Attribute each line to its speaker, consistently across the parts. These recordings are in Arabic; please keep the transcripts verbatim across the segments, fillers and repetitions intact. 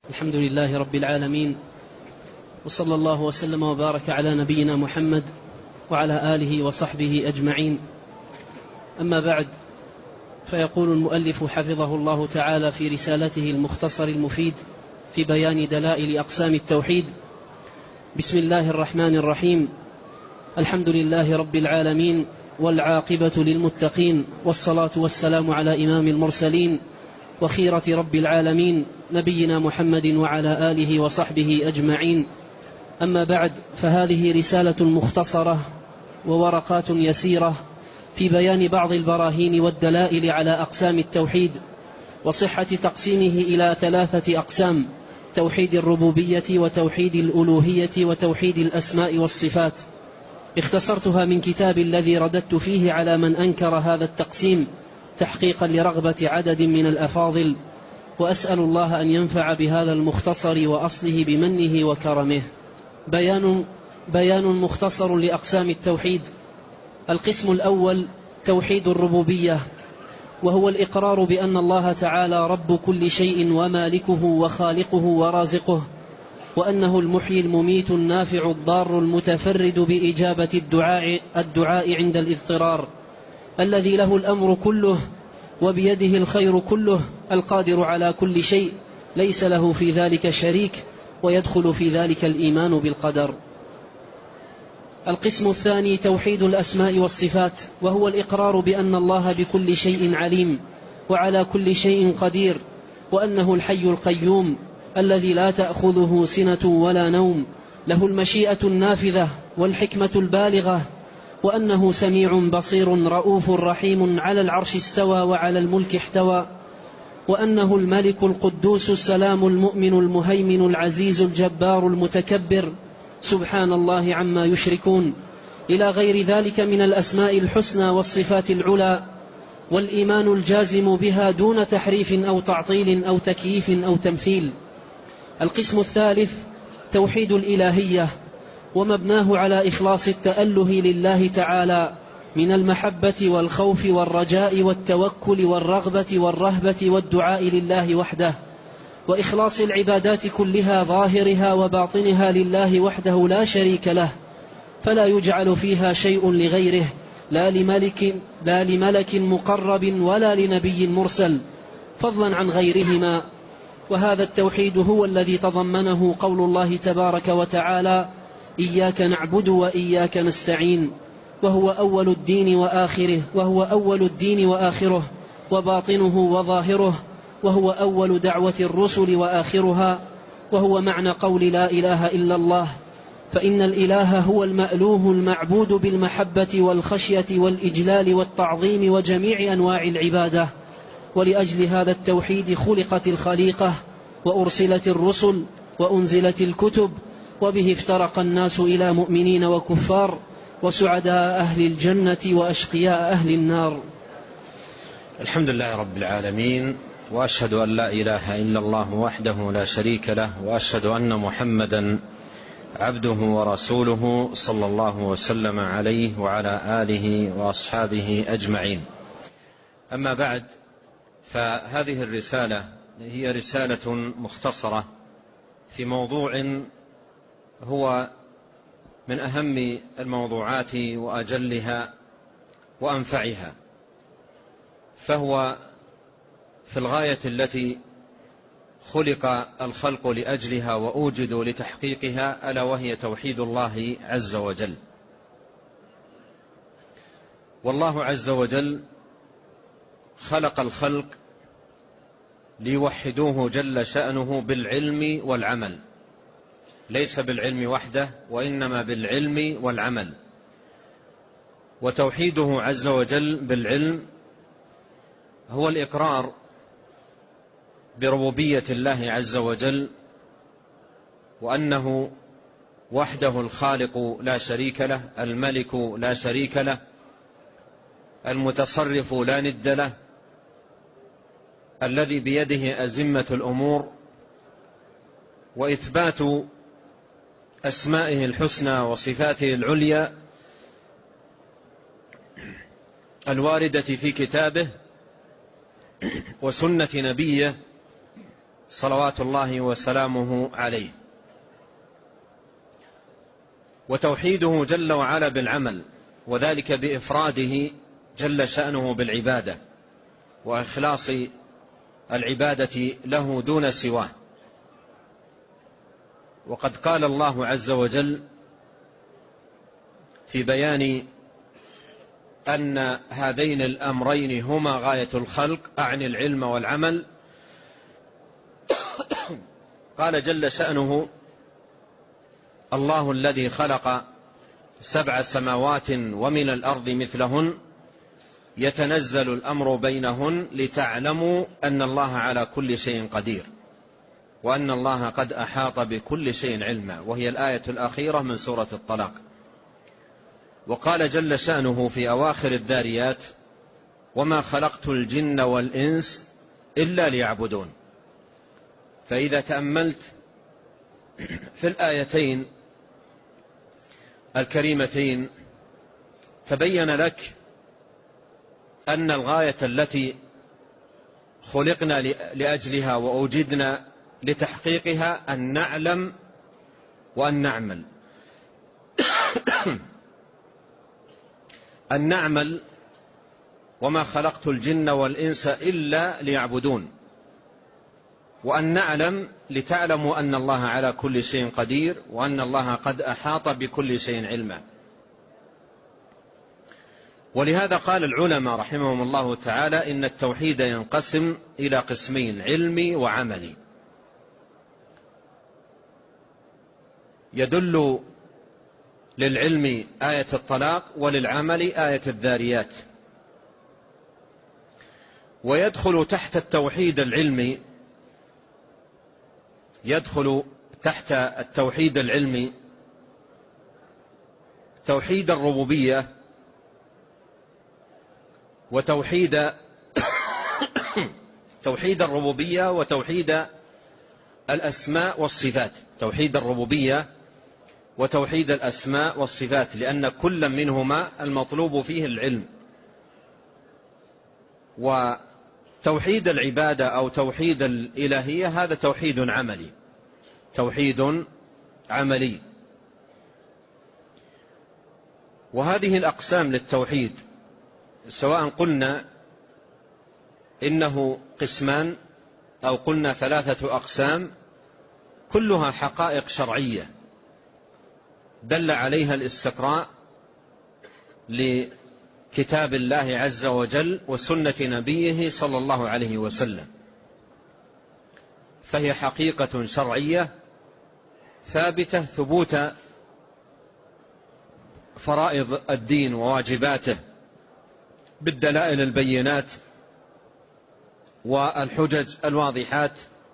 Speaker 1: الحمد لله رب العالمين، وصلى الله وسلم وبارك على نبينا محمد وعلى آله وصحبه أجمعين. أما بعد، فيقول المؤلف حفظه الله تعالى في رسالته المختصر المفيد في بيان دلائل أقسام التوحيد: بسم الله الرحمن الرحيم. الحمد لله رب العالمين، والعاقبة للمتقين، والصلاة والسلام على إمام المرسلين وخيرة رب العالمين نبينا محمد وعلى آله وصحبه أجمعين. أما بعد، فهذه رسالة مختصرة وورقات يسيرة في بيان بعض البراهين والدلائل على أقسام التوحيد وصحة تقسيمه إلى ثلاثة أقسام: توحيد الربوبية وتوحيد الألوهية وتوحيد الأسماء والصفات. اختصرتها من كتاب الذي رددت فيه على من أنكر هذا التقسيم تحقيقا لرغبة عدد من الأفاضل، وأسأل الله أن ينفع بهذا المختصر وأصله بمنه وكرمه. بيان, بيان مختصر لأقسام التوحيد. القسم الأول توحيد الربوبية، وهو الإقرار بأن الله تعالى رب كل شيء ومالكه وخالقه ورازقه، وأنه المحيي المميت النافع الضار المتفرد بإجابة الدعاء, الدعاء عند الاضطرار، الذي له الأمر كله وبيده الخير كله، القادر على كل شيء، ليس له في ذلك شريك، ويدخل في ذلك الإيمان بالقدر. القسم الثاني توحيد الأسماء والصفات، وهو الإقرار بأن الله بكل شيء عليم وعلى كل شيء قدير، وأنه الحي القيوم الذي لا تأخذه سنة ولا نوم، له المشيئة النافذة والحكمة البالغة، وأنه سميع بصير رؤوف رحيم، على العرش استوى وعلى الملك احتوى، وأنه الملك القدوس السلام المؤمن المهيمن العزيز الجبار المتكبر، سبحان الله عما يشركون، إلى غير ذلك من الأسماء الحسنى والصفات العلى، والإيمان الجازم بها دون تحريف أو تعطيل أو تكييف أو تمثيل. القسم الثالث توحيد الإلهية، ومبناه على إخلاص التأله لله تعالى من المحبة والخوف والرجاء والتوكل والرغبة والرهبة والدعاء لله وحده، وإخلاص العبادات كلها ظاهرها وباطنها لله وحده لا شريك له، فلا يجعل فيها شيء لغيره، لا لملك, لا لملك مقرب ولا لنبي مرسل، فضلا عن غيرهما. وهذا التوحيد هو الذي تضمنه قول الله تبارك وتعالى: إياك نعبد وإياك نستعين، وهو أول الدين وآخره، وهو أول الدين وآخره، وباطنه وظاهره، وهو أول دعوة الرسل وآخرها، وهو معنى قول لا إله إلا الله، فإن الإله هو المألوه المعبود بالمحبة والخشية والإجلال والتعظيم وجميع أنواع العبادة. ولأجل هذا التوحيد خلقت الخليقة، وأرسلت الرسل، وأنزلت الكتب، وبه افترق الناس إلى مؤمنين وكفار، وسعداء أهل الجنة وأشقياء أهل النار.
Speaker 2: الحمد لله رب العالمين، وأشهد أن لا إله إلا الله وحده لا شريك له، وأشهد أن محمدا عبده ورسوله صلى الله وسلم عليه وعلى آله وأصحابه أجمعين. أما بعد، فهذه الرسالة هي رسالة مختصرة في موضوع هو من أهم الموضوعات وأجلها وأنفعها، فهو في الغاية التي خلق الخلق لأجلها وأوجدوا لتحقيقها، ألا وهي توحيد الله عز وجل. والله عز وجل خلق الخلق ليوحدوه جل شأنه بالعلم والعمل، ليس بالعلم وحده، وإنما بالعلم والعمل. وتوحيده عز وجل بالعلم هو الإقرار بربوبية الله عز وجل، وأنه وحده الخالق لا شريك له، الملك لا شريك له، المتصرف لا ند له، الذي بيده أزمة الأمور، وإثبات أسمائه الحسنى وصفاته العليا الواردة في كتابه وسنة نبيه صلوات الله وسلامه عليه. وتوحيده جل وعلا بالعمل، وذلك بإفراده جل شأنه بالعبادة وإخلاص العبادة له دون سواه. وقد قال الله عز وجل في بيان أن هذين الأمرين هما غاية الخلق، أعني العلم والعمل، قال جل شأنه: الله الذي خلق سبع سماوات ومن الأرض مثلهن يتنزل الأمر بينهن لتعلموا أن الله على كل شيء قدير وأن الله قد أحاط بكل شيء علما، وهي الآية الأخيرة من سورة الطلاق. وقال جل شأنه في أواخر الذاريات: وما خلقت الجن والإنس إلا ليعبدون. فإذا تأملت في الآيتين الكريمتين تبين لك أن الغاية التي خلقنا لأجلها وأوجدنا لتحقيقها أن نعلم وأن نعمل أن نعمل وما خلقت الجن والإنس إلا ليعبدون، وأن نعلم لتعلموا أن الله على كل شيء قدير وأن الله قد أحاط بكل شيء علما. ولهذا قال العلماء رحمهم الله تعالى إن التوحيد ينقسم إلى قسمين: علمي وعملي. يدل للعلم آية الطلاق وللعمل آية الذاريات. ويدخل تحت التوحيد العلمي يدخل تحت التوحيد العلمي توحيد الربوبية وتوحيد توحيد الربوبية وتوحيد الأسماء والصفات. توحيد الربوبية وتوحيد الأسماء والصفات، لأن كل منهما المطلوب فيه العلم. وتوحيد العبادة أو توحيد الإلهية هذا توحيد عملي توحيد عملي. وهذه الأقسام للتوحيد سواء قلنا إنه قسمان أو قلنا ثلاثة أقسام، كلها حقائق شرعية دل عليها الاستقراء لكتاب الله عز وجل وسنة نبيه صلى الله عليه وسلم، فهي حقيقة شرعية ثابتة ثبوت فرائض الدين وواجباته بالدلائل البينات والحجج الواضحات.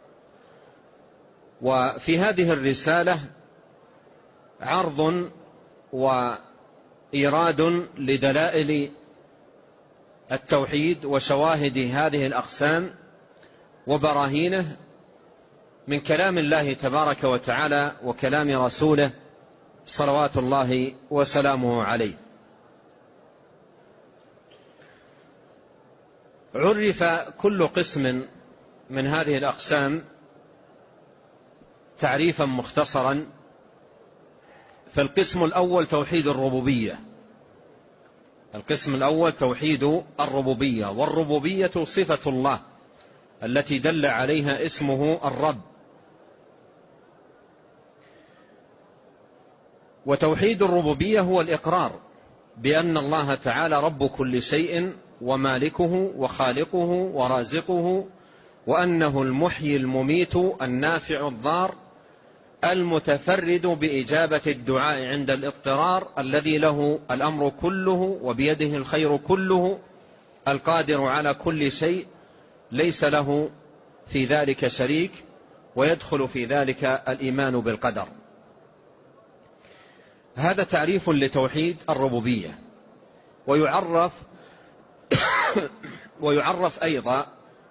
Speaker 2: وفي هذه الرسالة عرض وإيراد لدلائل التوحيد وشواهد هذه الأقسام وبراهينه من كلام الله تبارك وتعالى وكلام رسوله صلوات الله وسلامه عليه. عرف كل قسم من هذه الأقسام تعريفا مختصرا. فالقسم الأول توحيد الربوبية. القسم الأول توحيد الربوبية، والربوبية صفة الله التي دل عليها اسمه الرب. وتوحيد الربوبية هو الإقرار بأن الله تعالى رب كل شيء ومالكه وخالقه ورازقه، وأنه المحيي المميت النافع الضار المتفرد بإجابة الدعاء عند الاضطرار، الذي له الأمر كله وبيده الخير كله، القادر على كل شيء ليس له في ذلك شريك، ويدخل في ذلك الإيمان بالقدر. هذا تعريف لتوحيد الربوبية. ويعرف ويعرف أيضا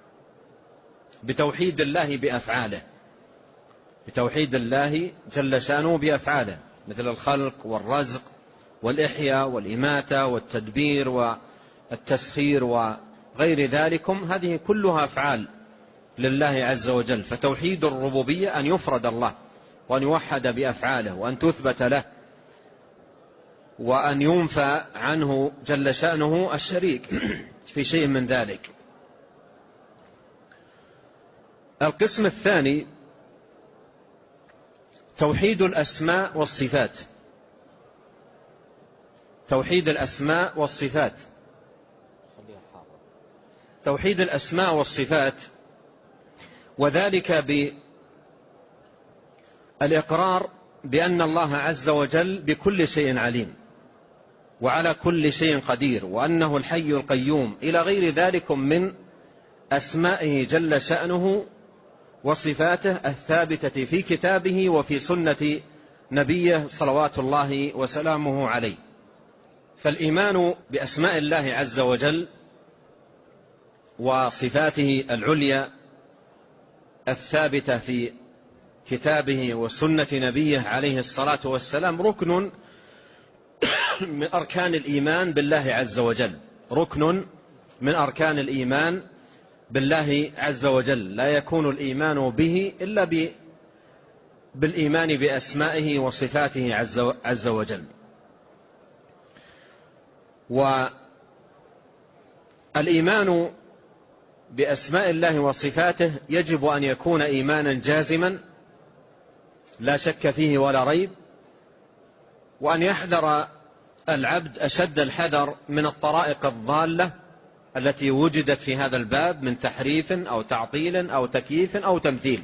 Speaker 2: بتوحيد الله بأفعاله، بتوحيد الله جل شأنه بأفعاله، مثل الخلق والرزق والإحياء والإماتة والتدبير والتسخير وغير ذلكم، هذه كلها أفعال لله عز وجل. فتوحيد الربوبية أن يفرد الله وأن يوحد بأفعاله وأن تثبت له وأن ينفى عنه جل شأنه الشريك في شيء من ذلك. القسم الثاني توحيد الأسماء والصفات. توحيد الأسماء والصفات توحيد الأسماء والصفات وذلك بالإقرار بأن الله عز وجل بكل شيء عليم وعلى كل شيء قدير، وأنه الحي القيوم إلى غير ذلك من أسمائه جل شأنه وصفاته الثابتة في كتابه وفي سنة نبيه صلوات الله وسلامه عليه. فالإيمان بأسماء الله عز وجل وصفاته العليا الثابتة في كتابه وسنة نبيه عليه الصلاة والسلام ركن من أركان الإيمان بالله عز وجل، ركن من أركان الإيمان بالله عز وجل. لا يكون الإيمان به إلا بالإيمان بأسمائه وصفاته عز وجل. والإيمان بأسماء الله وصفاته يجب أن يكون إيمانا جازما لا شك فيه ولا ريب، وأن يحذر العبد أشد الحذر من الطرائق الضالة التي وجدت في هذا الباب من تحريف أو تعطيل أو تكييف أو تمثيل.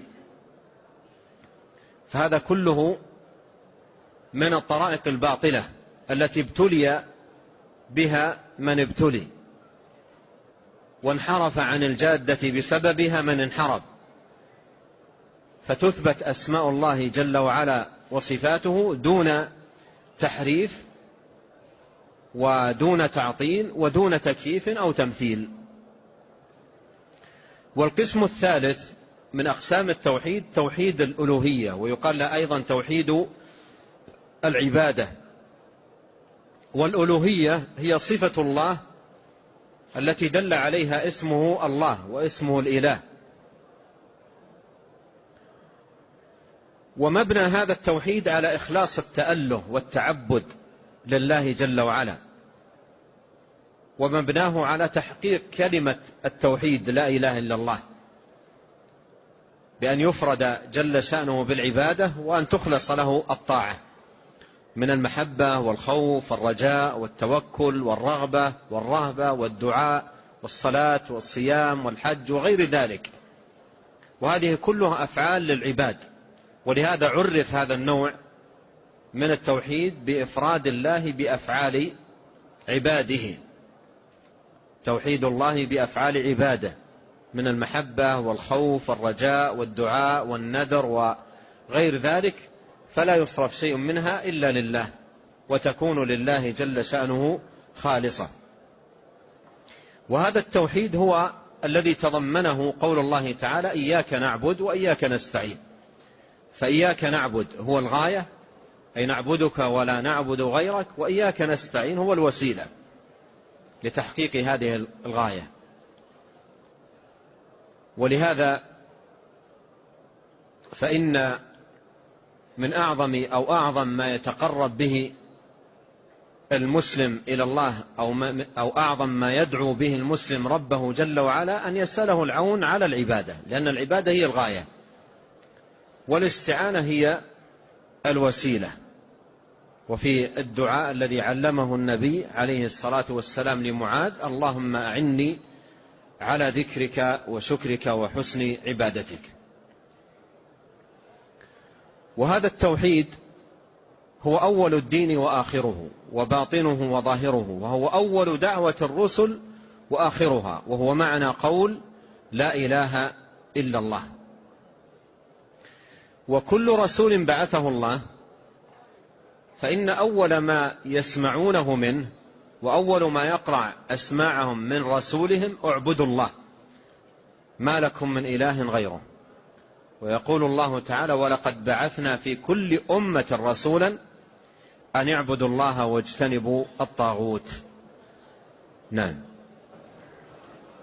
Speaker 2: فهذا كله من الطرائق الباطلة التي ابتلي بها من ابتلي وانحرف عن الجادة بسببها من انحرف. فتثبت أسماء الله جل وعلا وصفاته دون تحريف ودون تعطيل ودون تكييف أو تمثيل. والقسم الثالث من أقسام التوحيد توحيد الألوهية، ويقال له أيضا توحيد العبادة. والألوهية هي صفة الله التي دل عليها اسمه الله واسمه الإله. ومبنى هذا التوحيد على إخلاص التأله والتعبد لله جل وعلا، ومبناه على تحقيق كلمة التوحيد لا إله إلا الله، بأن يفرد جل شأنه بالعبادة وأن تخلص له الطاعة من المحبة والخوف والرجاء والتوكل والرغبة والرهبة والدعاء والصلاة والصيام والحج وغير ذلك. وهذه كلها أفعال للعباد، ولهذا عرف هذا النوع من التوحيد بإفراد الله بأفعال عباده. توحيد الله بأفعال عباده من المحبة والخوف والرجاء والدعاء والنذر وغير ذلك، فلا يصرف شيء منها إلا لله، وتكون لله جل شأنه خالصة. وهذا التوحيد هو الذي تضمنه قول الله تعالى إياك نعبد وإياك نستعين. فإياك نعبد هو الغاية، أي نعبدك ولا نعبد غيرك، وإياك نستعين هو الوسيلة لتحقيق هذه الغاية. ولهذا فإن من أعظم أو أعظم ما يتقرب به المسلم إلى الله أو, أو أعظم ما يدعو به المسلم ربه جل وعلا أن يسأله العون على العبادة، لأن العبادة هي الغاية والاستعانة هي الوسيلة. وفي الدعاء الذي علمه النبي عليه الصلاة والسلام لمعاذ اللهم أعني على ذكرك وشكرك وحسن عبادتك. وهذا التوحيد هو أول الدين وآخره وباطنه وظاهره، وهو أول دعوة الرسل وآخرها، وهو معنى قول لا إله إلا الله. وكل رسول بعثه الله فإن أول ما يسمعونه منه وأول ما يقرع أسماعهم من رسولهم اعبدوا الله ما لكم من إله غيره. ويقول الله تعالى ولقد بعثنا في كل أمة رسولا أن اعبدوا الله واجتنبوا الطاغوت. نعم.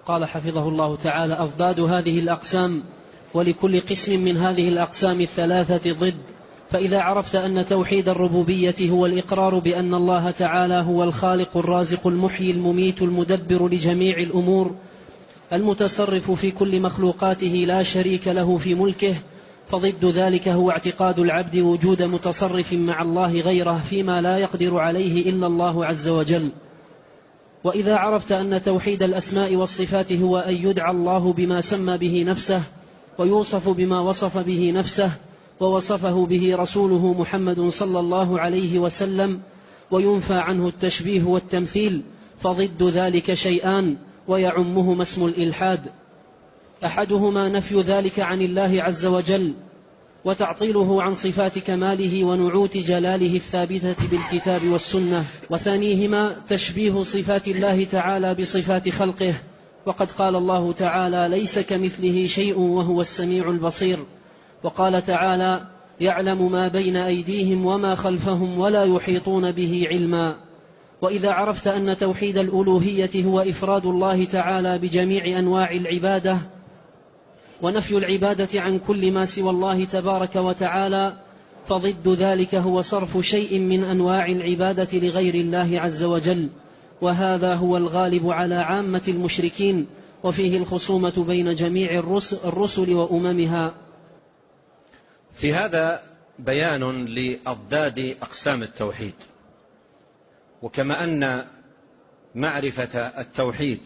Speaker 1: قال حفظه الله تعالى: أضداد هذه الأقسام، ولكل قسم من هذه الأقسام الثلاثة ضد. فإذا عرفت أن توحيد الربوبية هو الإقرار بأن الله تعالى هو الخالق الرازق المحيي المميت المدبر لجميع الأمور المتصرف في كل مخلوقاته لا شريك له في ملكه، فضد ذلك هو اعتقاد العبد وجود متصرف مع الله غيره فيما لا يقدر عليه إلا الله عز وجل. وإذا عرفت أن توحيد الأسماء والصفات هو أن يدعى الله بما سمى به نفسه، ويوصف بما وصف به نفسه ووصفه به رسوله محمد صلى الله عليه وسلم، وينفى عنه التشبيه والتمثيل، فضد ذلك شيئان ويعمهما اسم الإلحاد: أحدهما نفي ذلك عن الله عز وجل وتعطيله عن صفات كماله ونعوت جلاله الثابتة بالكتاب والسنة، وثانيهما تشبيه صفات الله تعالى بصفات خلقه، وقد قال الله تعالى: ليس كمثله شيء وهو السميع البصير. وقال تعالى: يعلم ما بين أيديهم وما خلفهم ولا يحيطون به علما. وإذا عرفت أن توحيد الألوهية هو إفراد الله تعالى بجميع أنواع العبادة ونفي العبادة عن كل ما سوى الله تبارك وتعالى، فضد ذلك هو صرف شيء من أنواع العبادة لغير الله عز وجل، وهذا هو الغالب على عامة المشركين، وفيه الخصومة بين جميع الرسل وأممها.
Speaker 2: في هذا بيان لأضداد أقسام التوحيد. وكما أن معرفة التوحيد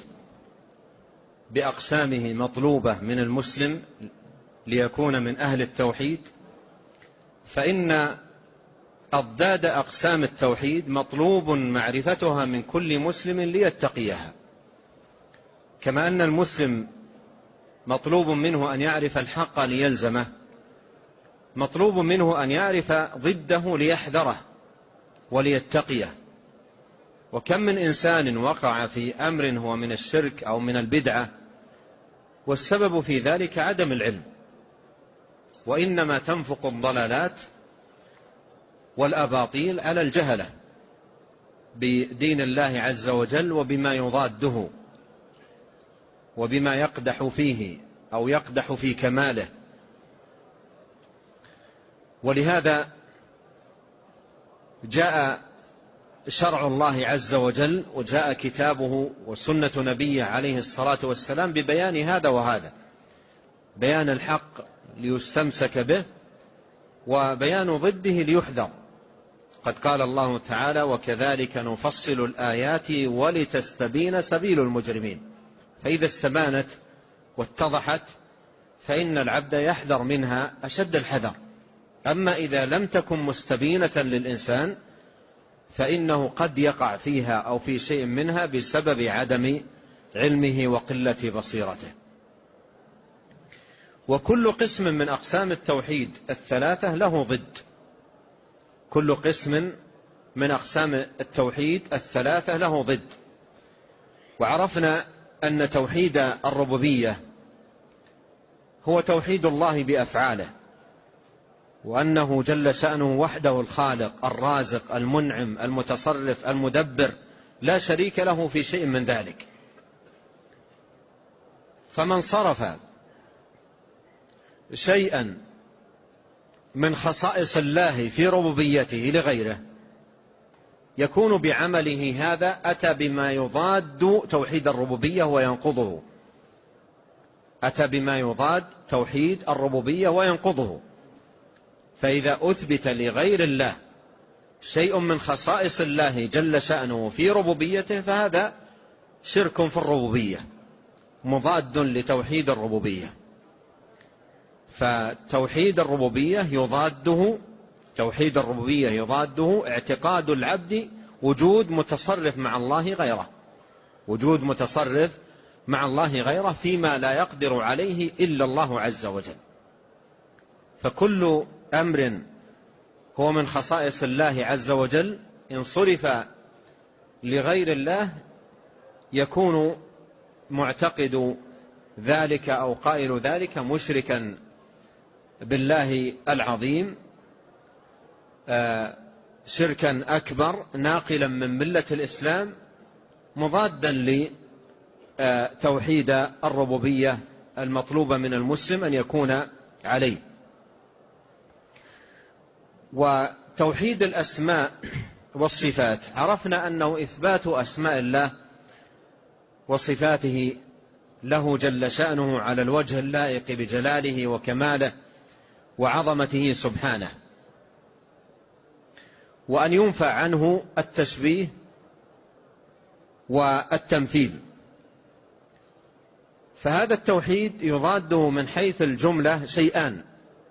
Speaker 2: بأقسامه مطلوبة من المسلم ليكون من أهل التوحيد، فإن أضداد أقسام التوحيد مطلوب معرفتها من كل مسلم ليتقيها. كما أن المسلم مطلوب منه أن يعرف الحق ليلزمه، مطلوب منه أن يعرف ضده ليحذره وليتقيه. وكم من إنسان وقع في أمر هو من الشرك أو من البدعة والسبب في ذلك عدم العلم، وإنما تنفق الضلالات والأباطيل على الجهلة بدين الله عز وجل وبما يضاده وبما يقدح فيه أو يقدح في كماله. ولهذا جاء شرع الله عز وجل وجاء كتابه وسنة نبيه عليه الصلاة والسلام ببيان هذا وهذا، بيان الحق ليستمسك به وبيان ضده ليحذر. قد قال الله تعالى: وكذلك نفصل الآيات ولتستبين سبيل المجرمين. فإذا استبانت واتضحت فإن العبد يحذر منها أشد الحذر. أما إذا لم تكن مستبينة للإنسان فإنه قد يقع فيها أو في شيء منها بسبب عدم علمه وقلة بصيرته. وكل قسم من أقسام التوحيد الثلاثة له ضد، كل قسم من أقسام التوحيد الثلاثة له ضد. وعرفنا أن توحيد الربوبية هو توحيد الله بأفعاله، وأنه جل شأنه وحده الخالق الرازق المنعم المتصرف المدبر، لا شريك له في شيء من ذلك. فمن صرف شيئا من خصائص الله في ربوبيته لغيره يكون بعمله هذا أتى بما يضاد توحيد الربوبية وينقضه، أتى بما يضاد توحيد الربوبية وينقضه. فإذا أثبت لغير الله شيء من خصائص الله جل شأنه في ربوبيته فهذا شرك في الربوبية مضاد لتوحيد الربوبية. فتوحيد الربوبية يضاده توحيد الربوبية يضاده اعتقاد العبد وجود متصرف مع الله غيره، وجود متصرف مع الله غيره فيما لا يقدر عليه إلا الله عز وجل. فكل أمر هو من خصائص الله عز وجل إن صرف لغير الله يكون معتقد ذلك أو قائل ذلك مشركا بالله العظيم شركا أكبر ناقلا من ملة الإسلام مضادا توحيد الربوبية المطلوب من المسلم أن يكون عليه. وتوحيد الأسماء والصفات عرفنا أنه إثبات أسماء الله وصفاته له جل شأنه على الوجه اللائق بجلاله وكماله وعظمته سبحانه، وأن ينفى عنه التشبيه والتمثيل. فهذا التوحيد يضاده من حيث الجملة شيئان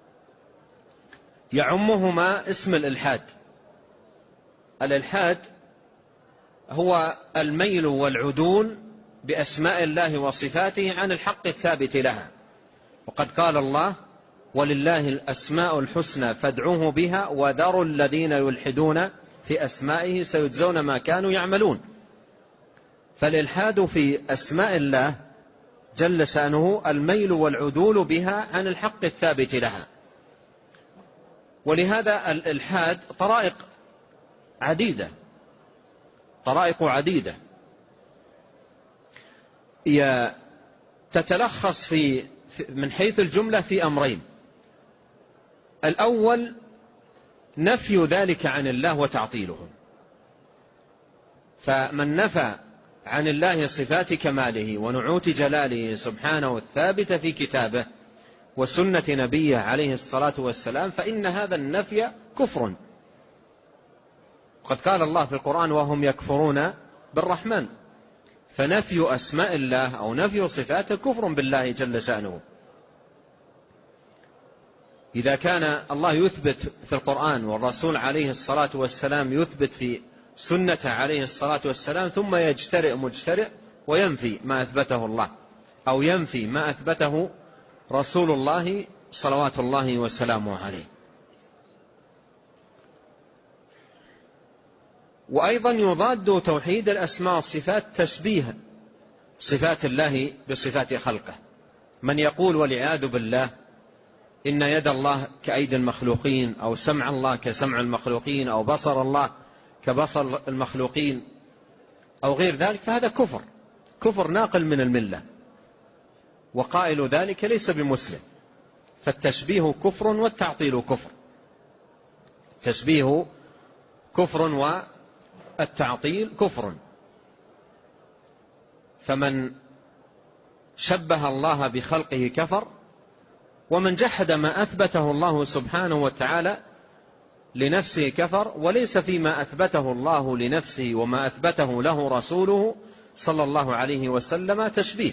Speaker 2: يعمهما اسم الإلحاد. الإلحاد هو الميل والعدول بأسماء الله وصفاته عن الحق الثابت لها، وقد قال الله: ولله الأسماء الحسنى فادعوه بها وذروا الذين يلحدون في أسمائه سيجزون ما كانوا يعملون. فالإلحاد في أسماء الله جل شأنه الميل والعدول بها عن الحق الثابت لها. ولهذا الإلحاد طرائق عديدة طرائق عديدة تتلخص في من حيث الجملة في أمرين: الأول نفي ذلك عن الله وتعطيله، فمن نفى عن الله صفات كماله ونعوت جلاله سبحانه الثابتة في كتابه وسنة نبيه عليه الصلاة والسلام فإن هذا النفي كفر. قد قال الله في القرآن: وهم يكفرون بالرحمن. فنفي أسماء الله أو نفي صفاته كفر بالله جل شأنه. إذا كان الله يثبت في القرآن والرسول عليه الصلاة والسلام يثبت في سنة عليه الصلاة والسلام، ثم يجترئ مجترئ وينفي ما أثبته الله أو ينفي ما أثبته رسول الله صلوات الله وسلامه عليه. وأيضا يضاد توحيد الأسماء والصفات تشبيه صفات الله بصفات خلقه. من يقول والعياذ بالله إن يد الله كأيدي المخلوقين، أو سمع الله كسمع المخلوقين، أو بصر الله كبصر المخلوقين، أو غير ذلك، فهذا كفر كفر ناقل من الملة، وقائل ذلك ليس بمسلم. فالتشبيه كفر والتعطيل كفر. التشبيه كفر والتعطيل كفر. فمن شبه الله بخلقه كفر، ومن جحد ما أثبته الله سبحانه وتعالى لنفسه كفر، وليس فيما أثبته الله لنفسه وما أثبته له رسوله صلى الله عليه وسلم تشبيه.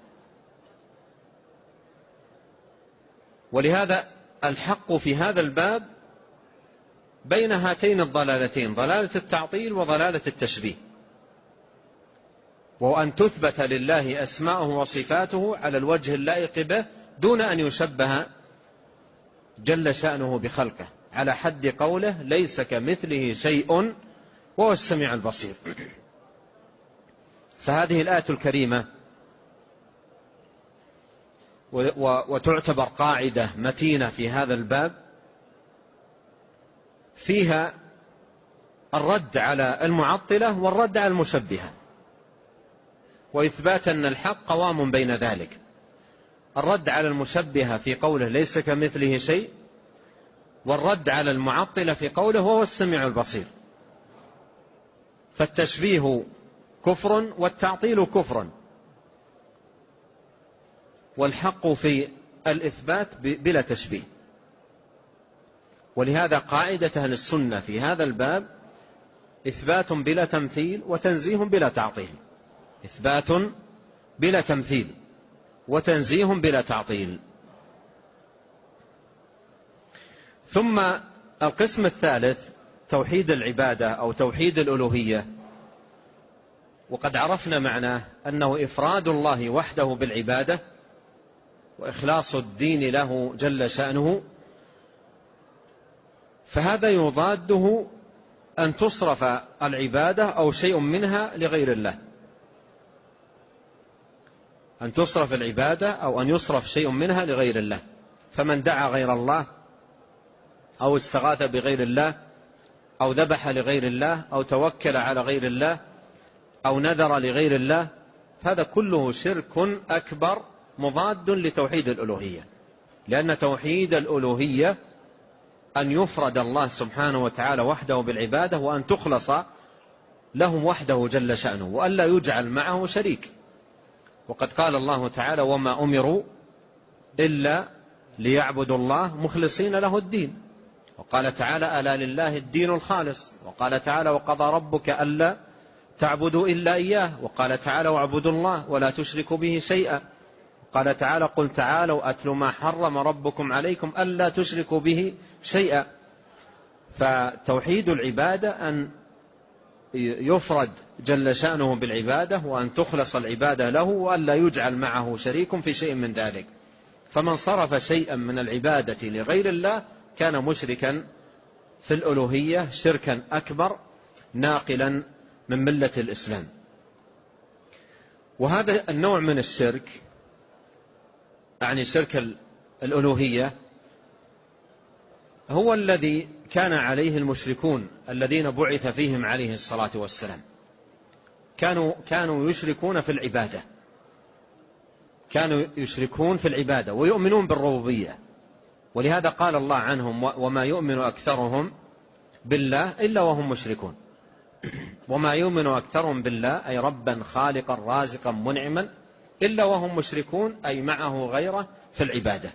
Speaker 2: ولهذا الحق في هذا الباب بين هاتين الضلالتين، ضلالة التعطيل وضلالة التشبيه، وهو أن تثبت لله أسماءه وصفاته على الوجه اللائق به دون أن يشبه جل شأنه بخلقه، على حد قوله: ليس كمثله شيء وهو السميع البصير. فهذه الآية الكريمة وتعتبر قاعدة متينة في هذا الباب، فيها الرد على المعطلة والرد على المشبهة، وإثبات أن الحق قوام بين ذلك. الرد على المشبهة في قوله ليس كمثله شيء، والرد على المعطلة في قوله وهو السميع البصير. فالتشبيه كفر والتعطيل كفر، والحق في الإثبات بلا تشبيه. ولهذا قاعدة أهل السنة في هذا الباب إثبات بلا تمثيل وتنزيه بلا تعطيل. إثبات بلا تمثيل وتنزيه بلا تعطيل. ثم القسم الثالث توحيد العبادة أو توحيد الألوهية. وقد عرفنا معناه أنه إفراد الله وحده بالعبادة وإخلاص الدين له جل شأنه. فهذا يضاده أن تصرف العبادة أو شيء منها لغير الله، أن تصرف العبادة أو أن يصرف شيء منها لغير الله. فمن دعا غير الله أو استغاث بغير الله أو ذبح لغير الله أو توكل على غير الله أو نذر لغير الله، هذا كله شرك أكبر مضاد لتوحيد الألوهية، لأن توحيد الألوهية أن يفرد الله سبحانه وتعالى وحده بالعبادة، وأن تخلص له وحده جل شأنه، وأن لا يجعل معه شريك. وقد قال الله تعالى: وما أمروا إلا ليعبدوا الله مخلصين له الدين. وقال تعالى: ألا لله الدين الخالص. وقال تعالى: وقضى ربك ألا تعبدوا إلا إياه. وقال تعالى: واعبدوا الله ولا تشركوا به شيئا. قال تعالى: قل تعالوا أتل ما حرم ربكم عليكم ألا تشركوا به شيئا. فتوحيد العبادة أن يفرد جل شأنه بالعبادة، وأن تخلص العبادة له، وأن لا يجعل معه شريك في شيء من ذلك. فمن صرف شيئا من العبادة لغير الله كان مشركا في الألوهية شركا أكبر ناقلا من ملة الإسلام. وهذا النوع من الشرك، يعني شرك الألوهية، هو الذي كان عليه المشركون الذين بعث فيهم عليه الصلاة والسلام. كانوا كانوا يشركون في العبادة، كانوا يشركون في العبادة ويؤمنون بالربوبية. ولهذا قال الله عنهم: وما يؤمن أكثرهم بالله إلا وهم مشركون. وما يؤمن أكثرهم بالله أي ربا خالقا رازقا منعما إلا وهم مشركون، أي معه غيره في العبادة.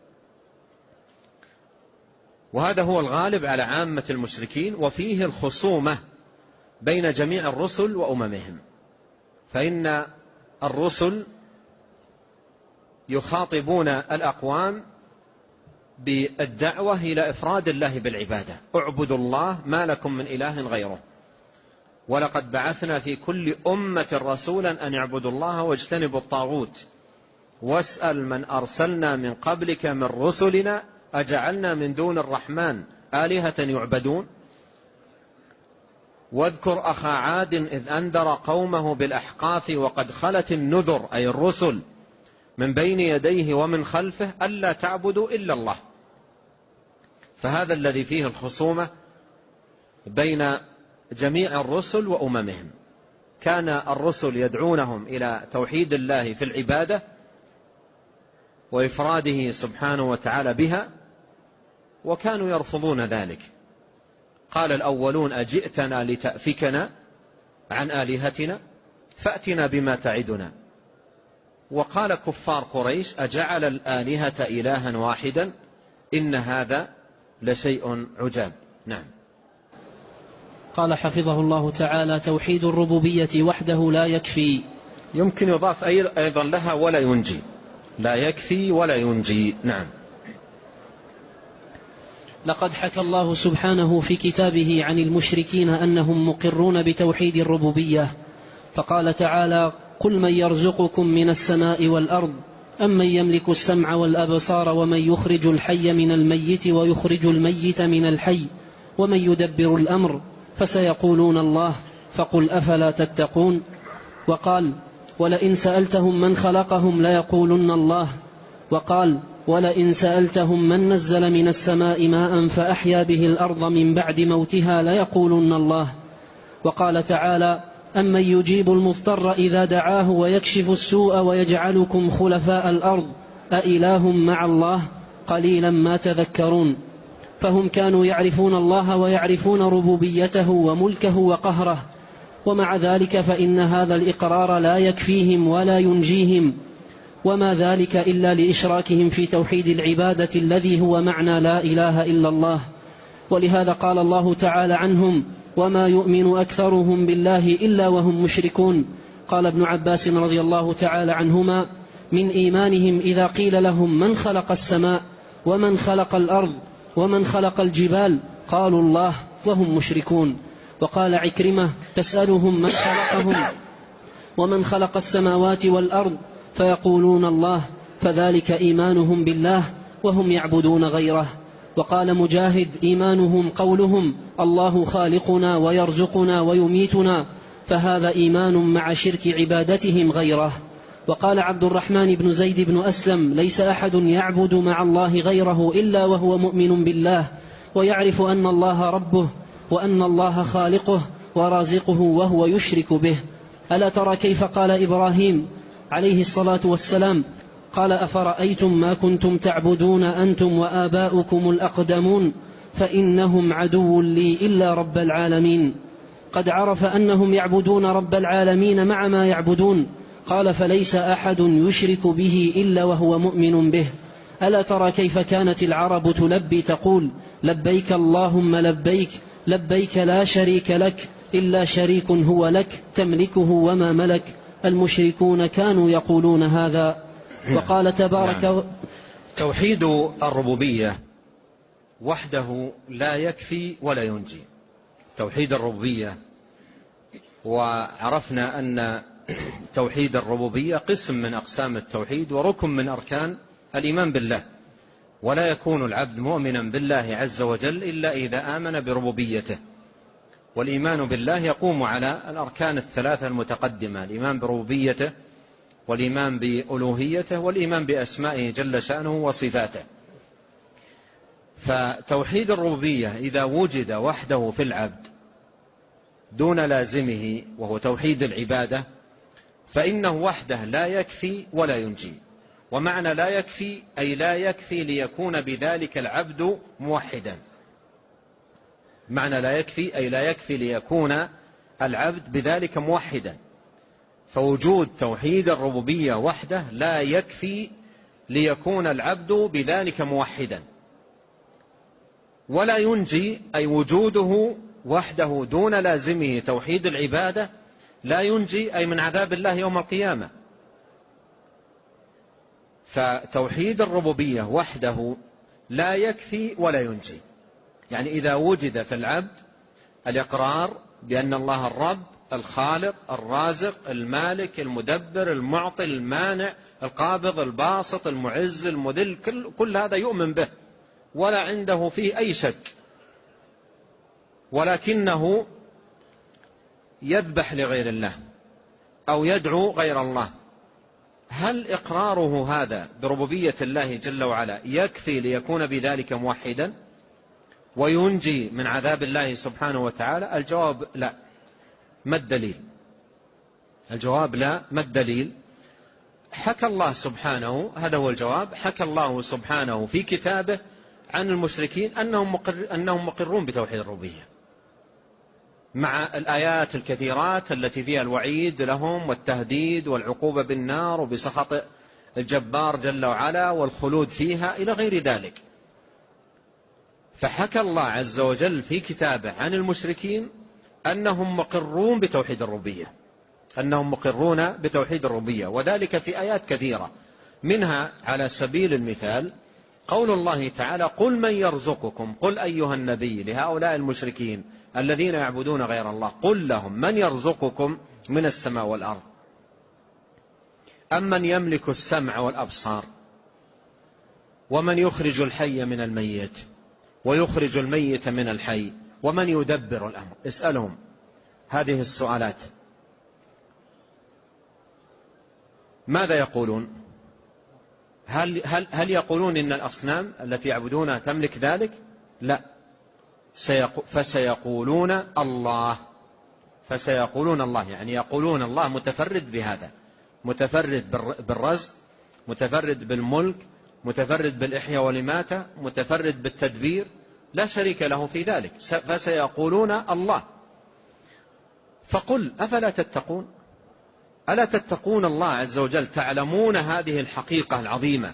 Speaker 2: وهذا هو الغالب على عامة المشركين، وفيه الخصومة بين جميع الرسل وأممهم. فإن الرسل يخاطبون الأقوام بالدعوة إلى إفراد الله بالعبادة: اعبدوا الله ما لكم من إله غيره، ولقد بعثنا في كل أمة رسولا أن يعبدوا الله واجتنبوا الطاغوت، واسأل من أرسلنا من قبلك من رسلنا أجعلنا من دون الرحمن آلهة يعبدون. واذكر أخا عاد إذ أنذر قومه بالأحقاف وقد خلت النذر أي الرسل من بين يديه ومن خلفه ألا تعبدوا إلا الله. فهذا الذي فيه الخصومة بين جميع الرسل وأممهم. كان الرسل يدعونهم إلى توحيد الله في العبادة وإفراده سبحانه وتعالى بها، وكانوا يرفضون ذلك. قال الأولون: أجئتنا لتأفكنا عن آلهتنا فأتنا بما تعدنا. وقال كفار قريش: أجعل الآلهة إلها واحدا إن هذا لشيء عجاب. نعم.
Speaker 1: قال حفظه الله تعالى: توحيد الربوبية وحده لا يكفي.
Speaker 2: يمكن يضاف أيضا لها ولا ينجي، لا يكفي ولا ينجي. نعم.
Speaker 1: لقد حكى الله سبحانه في كتابه عن المشركين أنهم مقرون بتوحيد الربوبية، فقال تعالى: قل من يرزقكم من السماء والأرض أمن يملك السمع والأبصار ومن يخرج الحي من الميت ويخرج الميت من الحي ومن يدبر الأمر فسيقولون الله فقل أفلا تتقون. وقال: ولئن سألتهم من خلقهم ليقولن الله. وقال: ولئن سألتهم من نزل من السماء ماء فأحيا به الأرض من بعد موتها ليقولن الله. وقال تعالى: أمن يجيب المضطر إذا دعاه ويكشف السوء ويجعلكم خلفاء الأرض أإله مع الله قليلا ما تذكرون. فهم كانوا يعرفون الله ويعرفون ربوبيته وملكه وقهره، ومع ذلك فإن هذا الإقرار لا يكفيهم ولا ينجيهم، وما ذلك إلا لإشراكهم في توحيد العبادة الذي هو معنى لا إله إلا الله. ولهذا قال الله تعالى عنهم: وما يؤمن أكثرهم بالله إلا وهم مشركون. قال ابن عباس رضي الله تعالى عنهما: من إيمانهم إذا قيل لهم من خلق السماء ومن خلق الأرض ومن خلق الجبال قالوا الله وهم مشركون. وقال عكرمة: تسألهم من خلقهم ومن خلق السماوات والأرض فيقولون الله، فذلك إيمانهم بالله وهم يعبدون غيره. وقال مجاهد: إيمانهم قولهم الله خالقنا ويرزقنا ويميتنا، فهذا إيمان مع شرك عبادتهم غيره. وقال عبد الرحمن بن زيد بن أسلم: ليس أحد يعبد مع الله غيره إلا وهو مؤمن بالله ويعرف أن الله ربه وأن الله خالقه ورازقه وهو يشرك به. ألا ترى كيف قال إبراهيم عليه الصلاة والسلام؟ قال أفرأيتم ما كنتم تعبدون أنتم وآباؤكم الأقدمون فإنهم عدو لي إلا رب العالمين. قد عرف أنهم يعبدون رب العالمين مع ما يعبدون. قال فليس أحد يشرك به إلا وهو مؤمن به. ألا ترى كيف كانت العرب تلبي تقول لبيك اللهم لبيك لبيك لا شريك لك إلا شريك هو لك تملكه وما ملك. المشركون كانوا يقولون هذا. وقال تبارك
Speaker 2: نعم. توحيد الربوبية وحده لا يكفي ولا ينجي. توحيد الربوبية، وعرفنا أن توحيد الربوبية قسم من أقسام التوحيد وركن من أركان الإيمان بالله، ولا يكون العبد مؤمنا بالله عز وجل إلا إذا آمن بربوبيته. والإيمان بالله يقوم على الأركان الثلاثة المتقدمة: الإيمان بربوبيته، والإيمان بألوهيته، والإيمان بأسمائه جل شأنه وصفاته. فتوحيد الربوبية إذا وجد وحده في العبد دون لازمه وهو توحيد العبادة فإنه وحده لا يكفي ولا ينجي. ومعنى لا يكفي أي لا يكفي ليكون بذلك العبد موحدا. معنى لا يكفي أي لا يكفي ليكون العبد بذلك موحدا. فوجود توحيد الربوبية وحده لا يكفي ليكون العبد بذلك موحدا. ولا ينجي أي وجوده وحده دون لازمه توحيد العبادة لا ينجي أي من عذاب الله يوم القيامة. فتوحيد الربوبية وحده لا يكفي ولا ينجي. يعني إذا وجد في العبد الإقرار بأن الله الرب الخالق الرازق المالك المدبر المعطي المانع القابض الباسط المعز المذل، كل, كل هذا يؤمن به ولا عنده فيه أي شك، ولكنه يذبح لغير الله أو يدعو غير الله، هل إقراره هذا بربوبية الله جل وعلا يكفي ليكون بذلك موحدا وينجي من عذاب الله سبحانه وتعالى؟ الجواب لا. ما الدليل؟ الجواب لا. ما الدليل؟ حكى الله سبحانه، هذا هو الجواب، حكى الله سبحانه في كتابه عن المشركين أنهم, مقر أنهم مقرون بتوحيد الربوبية، مع الآيات الكثيرات التي فيها الوعيد لهم والتهديد والعقوبة بالنار وبسخط الجبار جل وعلا والخلود فيها إلى غير ذلك. فحكى الله عز وجل في كتابه عن المشركين أنهم مقرون بتوحيد الربوبية، أنهم مقرون بتوحيد الربوبية، وذلك في آيات كثيرة. منها على سبيل المثال قول الله تعالى: قل من يرزقكم، قل أيها النبي لهؤلاء المشركين الذين يعبدون غير الله، قل لهم من يرزقكم من السماء والأرض أمن يملك السمع والأبصار ومن يخرج الحي من الميت ويخرج الميت من الحي ومن يدبر الأمر. اسألهم هذه السؤالات ماذا يقولون؟ هل, هل, هل يقولون إن الأصنام التي يعبدونها تملك ذلك؟ لا. فسيقولون الله، فسيقولون الله يعني يقولون الله متفرد بهذا، متفرد بالرزق، متفرد بالملك، متفرد بالإحياء والإماتة، متفرد بالتدبير، لا شريك له في ذلك. فسيقولون الله. فقل أفلا تتقون؟ ألا تتقون الله عز وجل؟ تعلمون هذه الحقيقة العظيمة،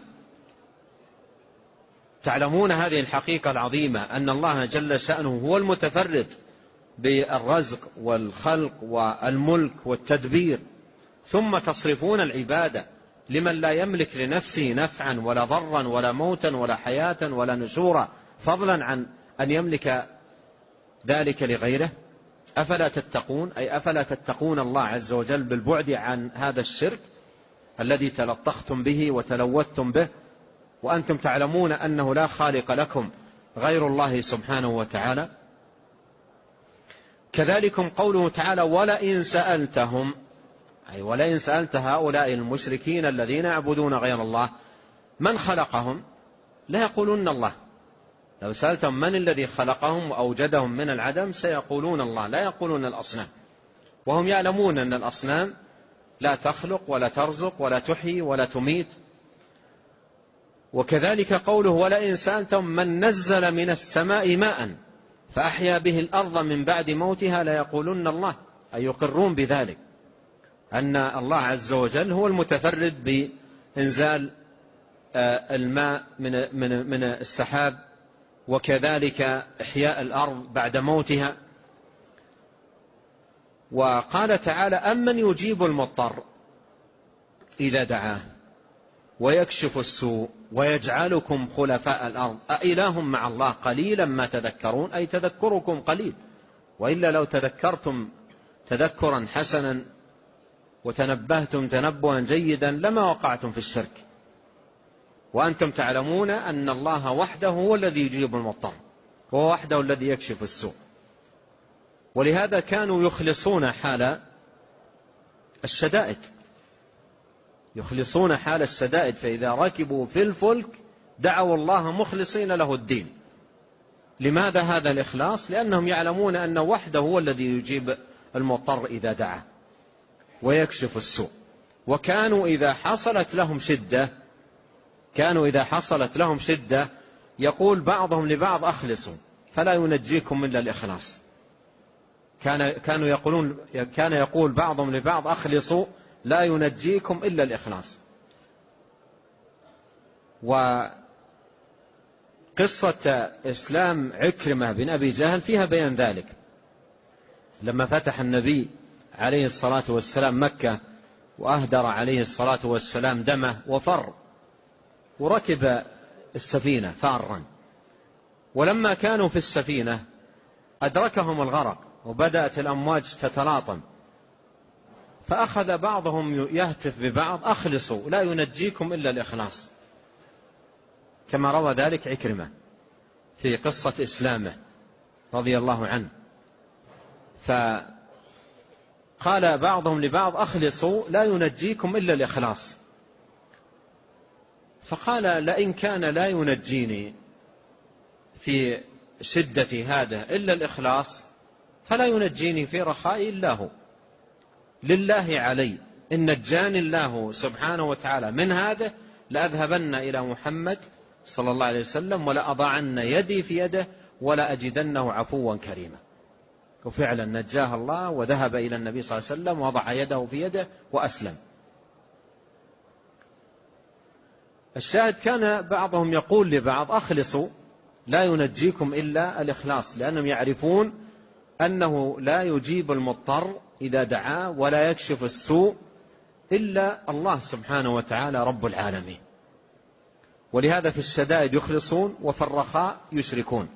Speaker 2: تعلمون هذه الحقيقة العظيمة أن الله جل شأنه هو المتفرد بالرزق والخلق والملك والتدبير، ثم تصرفون العبادة لمن لا يملك لنفسه نفعا ولا ضرا ولا موتا ولا حياة ولا نشورا، فضلا عن أن يملك ذلك لغيره. أفلا تتقون؟ أي أفلا تتقون الله عز وجل بالبعد عن هذا الشرك الذي تلطختم به وتلوثتم به وأنتم تعلمون أنه لا خالق لكم غير الله سبحانه وتعالى. كذلكم قوله تعالى: ولئن سألتهم، أي ولئن سألت هؤلاء المشركين الذين يعبدون غير الله من خلقهم لا يقولون الله. لو سألتهم من الذي خلقهم وأوجدهم من العدم سيقولون الله، لا يقولون الأصنام. وهم يعلمون أن الأصنام لا تخلق ولا ترزق ولا تحيي ولا تميت. وكذلك قوله ولئن سألتم من نزل من السماء ماء فأحيا به الأرض من بعد موتها ليقولن الله، أي يقرون بذلك أن الله عز وجل هو المتفرد بإنزال الماء من من من السحاب، وكذلك إحياء الأرض بعد موتها. وقال تعالى أمن يجيب المضطر إذا دعاه ويكشف السوء ويجعلكم خلفاء الأرض أإله مع الله قليلا ما تذكرون، أي تذكركم قليل، وإلا لو تذكرتم تذكرا حسنا وتنبهتم تنبها جيدا لما وقعتم في الشرك، وأنتم تعلمون أن الله وحده هو الذي يجيب المضطر، وهو وحده الذي يكشف السوء. ولهذا كانوا يخلصون حال الشدائد، يخلصون حال الشدائد، فإذا ركبوا في الفلك دعوا الله مخلصين له الدين. لماذا هذا الإخلاص؟ لأنهم يعلمون أن وحده هو الذي يجيب المضطر إذا دعا ويكشف السوء. وكانوا إذا حصلت لهم شدة كانوا إذا حصلت لهم شدة يقول بعضهم لبعض أخلصوا فلا ينجيكم إلا الإخلاص. كان كانوا يقولون كان يقول بعضهم لبعض أخلصوا لا ينجيكم إلا الإخلاص. وقصة إسلام عكرمة بن أبي جهل فيها بيان ذلك. لما فتح النبي عليه الصلاة والسلام مكة وأهدر عليه الصلاة والسلام دمه وفر وركب السفينة فارا، ولما كانوا في السفينة أدركهم الغرق وبدأت الأمواج تتلاطم، فأخذ بعضهم يهتف ببعض أخلصوا لا ينجيكم إلا الإخلاص، كما روى ذلك عكرمة في قصة إسلامه رضي الله عنه. فقال بعضهم لبعض أخلصوا لا ينجيكم إلا الإخلاص، فقال لئن كان لا ينجيني في شدة هذا إلا الإخلاص فلا ينجيني في رخاء إلا هو. لله علي إن نجاني الله سبحانه وتعالى من هذا لأذهبن إلى محمد صلى الله عليه وسلم ولا أضعن يدي في يده ولا أجدنه عفوا كريما. وفعلا نجاه الله وذهب إلى النبي صلى الله عليه وسلم وضع يده في يده وأسلم. الشاهد كان بعضهم يقول لبعض أخلصوا لا ينجيكم إلا الإخلاص، لأنهم يعرفون أنه لا يجيب المضطر إذا دعاه ولا يكشف السوء إلا الله سبحانه وتعالى رب العالمين. ولهذا في الشدائد يخلصون وفي الرخاء يشركون.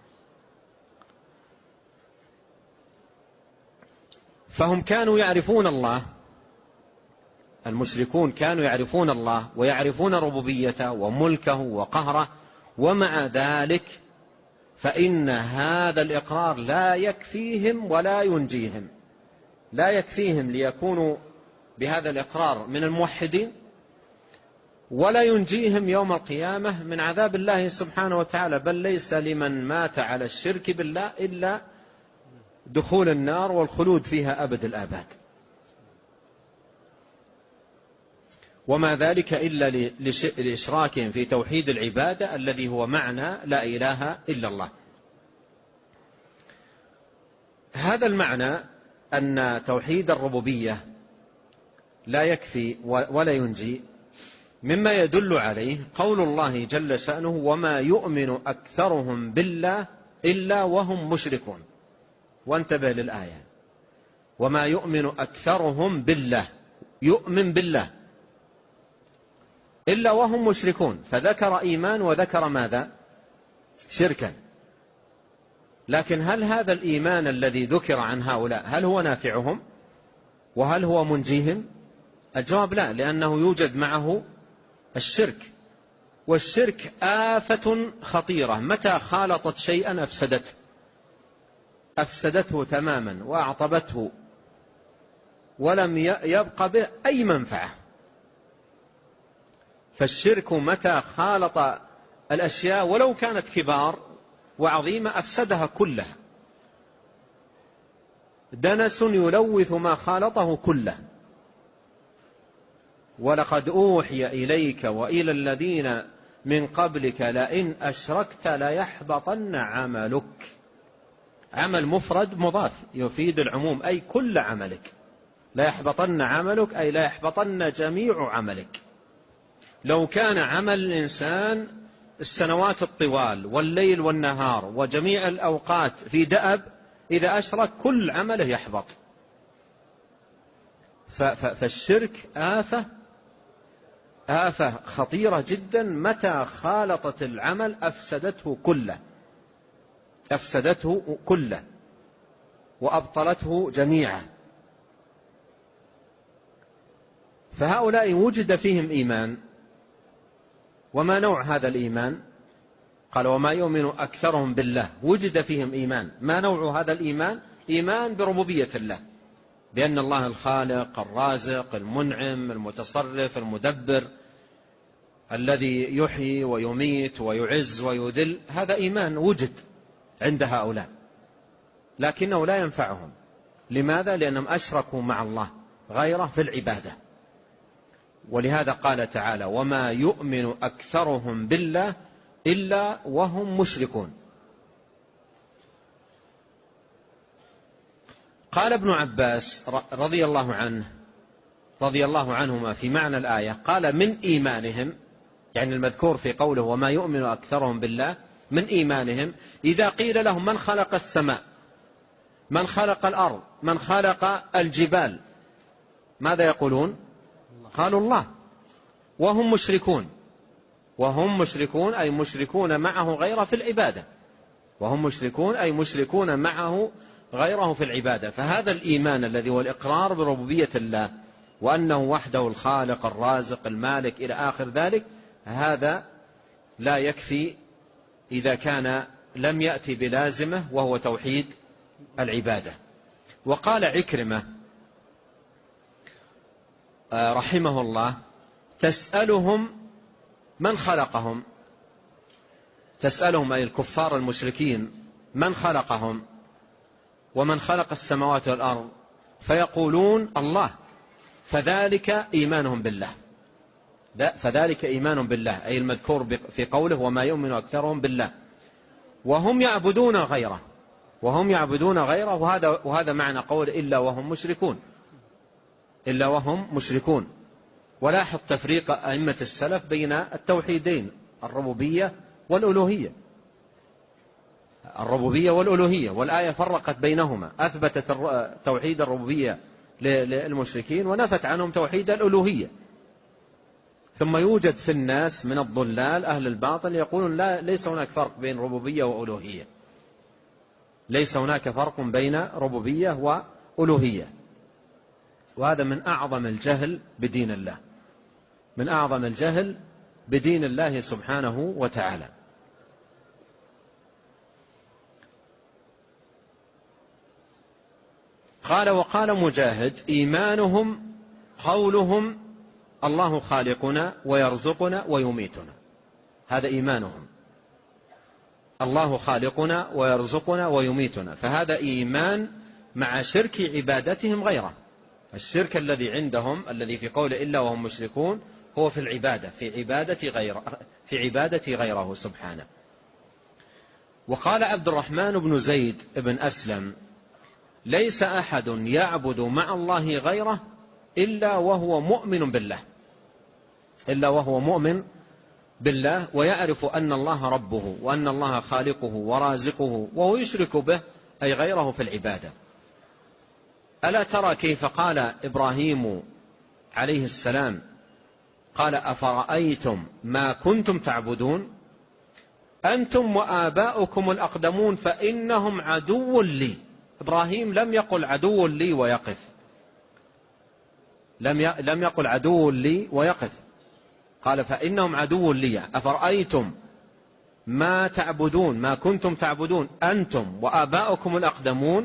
Speaker 2: فهم كانوا يعرفون الله، المشركون كانوا يعرفون الله ويعرفون ربوبيته وملكه وقهره، ومع ذلك فإن هذا الإقرار لا يكفيهم ولا ينجيهم، لا يكفيهم ليكونوا بهذا الإقرار من الموحدين، ولا ينجيهم يوم القيامة من عذاب الله سبحانه وتعالى. بل ليس لمن مات على الشرك بالله إلا دخول النار والخلود فيها أبد الآباد، وما ذلك إلا لإشراكهم في توحيد العبادة الذي هو معنى لا إله إلا الله. هذا المعنى أن توحيد الربوبية لا يكفي ولا ينجي، مما يدل عليه قول الله جل شأنه وما يؤمن أكثرهم بالله إلا وهم مشركون. وانتبه للآية، وما يؤمن أكثرهم بالله، يؤمن بالله إلا وهم مشركون، فذكر إيمان وذكر ماذا؟ شركا. لكن هل هذا الإيمان الذي ذكر عن هؤلاء هل هو نافعهم وهل هو منجيهم؟ الجواب لا، لأنه يوجد معه الشرك، والشرك آفة خطيرة متى خالطت شيئا أفسدته أفسدته تماما وأعطبته ولم يبق به أي منفعة. فالشرك متى خالط الأشياء ولو كانت كبار وعظيمة أفسدها كلها. دنس يلوث ما خالطه كله. ولقد أوحي إليك وإلى الذين من قبلك لئن أشركت ليحبطن عملك. عمل مفرد مضاف يفيد العموم، أي كل عملك. لا يحبطن عملك أي لا يحبطن جميع عملك. لو كان عمل الإنسان السنوات الطوال والليل والنهار وجميع الأوقات في دأب، إذا أشرك كل عمله يحبط. فالشرك آفة آفة خطيرة جدا، متى خالطت العمل أفسدته كله أفسدته كله وأبطلته جميعا. فهؤلاء وجد فيهم إيمان. وما نوع هذا الإيمان؟ قال وما يؤمن أكثرهم بالله. وجد فيهم إيمان. ما نوع هذا الإيمان؟ إيمان بربوبية الله، بأن الله الخالق الرازق المنعم المتصرف المدبر الذي يحيي ويميت ويعز ويذل. هذا إيمان وجد عند هؤلاء، لكنه لا ينفعهم. لماذا؟ لأنهم أشركوا مع الله غيره في العبادة. ولهذا قال تعالى وما يؤمن أكثرهم بالله إلا وهم مشركون. قال ابن عباس رضي الله عنه رضي الله عنهما في معنى الآية، قال من إيمانهم، يعني المذكور في قوله وما يؤمن أكثرهم بالله، من إيمانهم إذا قيل لهم من خلق السماء، من خلق الأرض، من خلق الجبال، ماذا يقولون؟ قالوا الله. وهم مشركون. وهم مشركون أي مشركون معه غيره في العبادة. وهم مشركون أي مشركون معه غيره في العبادة. فهذا الإيمان الذي هو الإقرار بربوبية الله وأنه وحده الخالق الرازق المالك إلى آخر ذلك، هذا لا يكفي إذا كان لم يأتي بلازمه وهو توحيد العبادة. وقال عكرمة رحمه الله تسألهم من خلقهم، تسألهم أي الكفار المشركين من خلقهم ومن خلق السماوات والأرض، فيقولون الله، فذلك إيمانهم بالله. فذلك إيمان بالله أي المذكور في قوله وما يؤمن أكثرهم بالله. وهم يعبدون غيره، وهم يعبدون غيره وهذا, وهذا معنى قول إلا وهم مشركون، إلا وهم مشركون. ولاحظ تفريق أئمة السلف بين التوحيدين الربوبية والألوهية، الربوبية والألوهية، والآية فرقت بينهما، أثبتت توحيد الربوبية للمشركين ونفت عنهم توحيد الألوهية. ثم يوجد في الناس من الضلال أهل الباطل يقولون لا، ليس هناك فرق بين ربوبية وألوهية، ليس هناك فرق بين ربوبية وألوهية. وهذا من أعظم الجهل بدين الله، من أعظم الجهل بدين الله سبحانه وتعالى. قال وقال مجاهد إيمانهم قولهم الله خالقنا ويرزقنا ويميتنا، هذا إيمانهم، الله خالقنا ويرزقنا ويميتنا. فهذا إيمان مع شرك عبادتهم غيره. الشرك الذي عندهم الذي في قول إلا وهم مشركون هو في العبادة، في عبادة غيره، في عبادة غيره سبحانه. وقال عبد الرحمن بن زيد بن أسلم ليس أحد يعبد مع الله غيره إلا وهو مؤمن بالله، إلا وهو مؤمن بالله ويعرف أن الله ربه وأن الله خالقه ورازقه، وهو يشرك به أي غيره في العبادة. ألا ترى كيف قال إبراهيم عليه السلام قال أفرأيتم ما كنتم تعبدون أنتم وآباؤكم الأقدمون فإنهم عدو لي. إبراهيم لم يقل عدو لي ويقف، لم لم يقل عدو لي ويقف، قال فإنهم عدو لي. أفرأيتم ما تعبدون ما كنتم تعبدون أنتم وآباؤكم الأقدمون،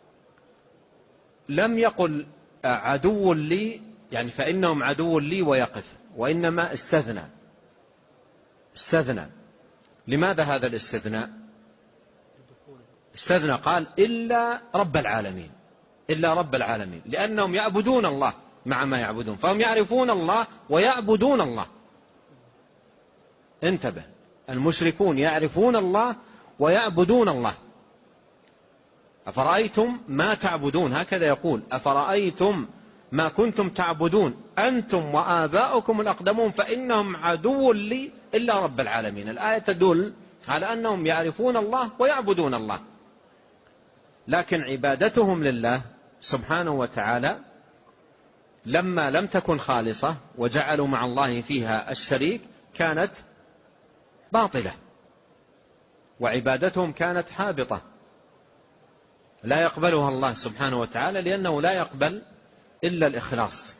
Speaker 2: لم يقل عدو لي يعني فإنهم عدو لي ويقف، وإنما استثنى استثنى لماذا هذا الاستثناء؟ استثنى قال إلا رب العالمين، إلا رب العالمين، لأنهم يعبدون الله مع ما يعبدون، فهم يعرفون الله ويعبدون الله. انتبه، المشركون يعرفون الله ويعبدون الله. أفرأيتم ما تعبدون، هكذا يقول: أفرأيتم ما كنتم تعبدون أنتم وآباؤكم الأقدمون فإنهم عدو لي إلا رب العالمين. الآية تدل على أنهم يعرفون الله ويعبدون الله، لكن عبادتهم لله سبحانه وتعالى لما لم تكن خالصة وجعلوا مع الله فيها الشريك كانت باطلة، وعبادتهم كانت حابطة لا يقبلها الله سبحانه وتعالى، لأنه لا يقبل إلا الإخلاص.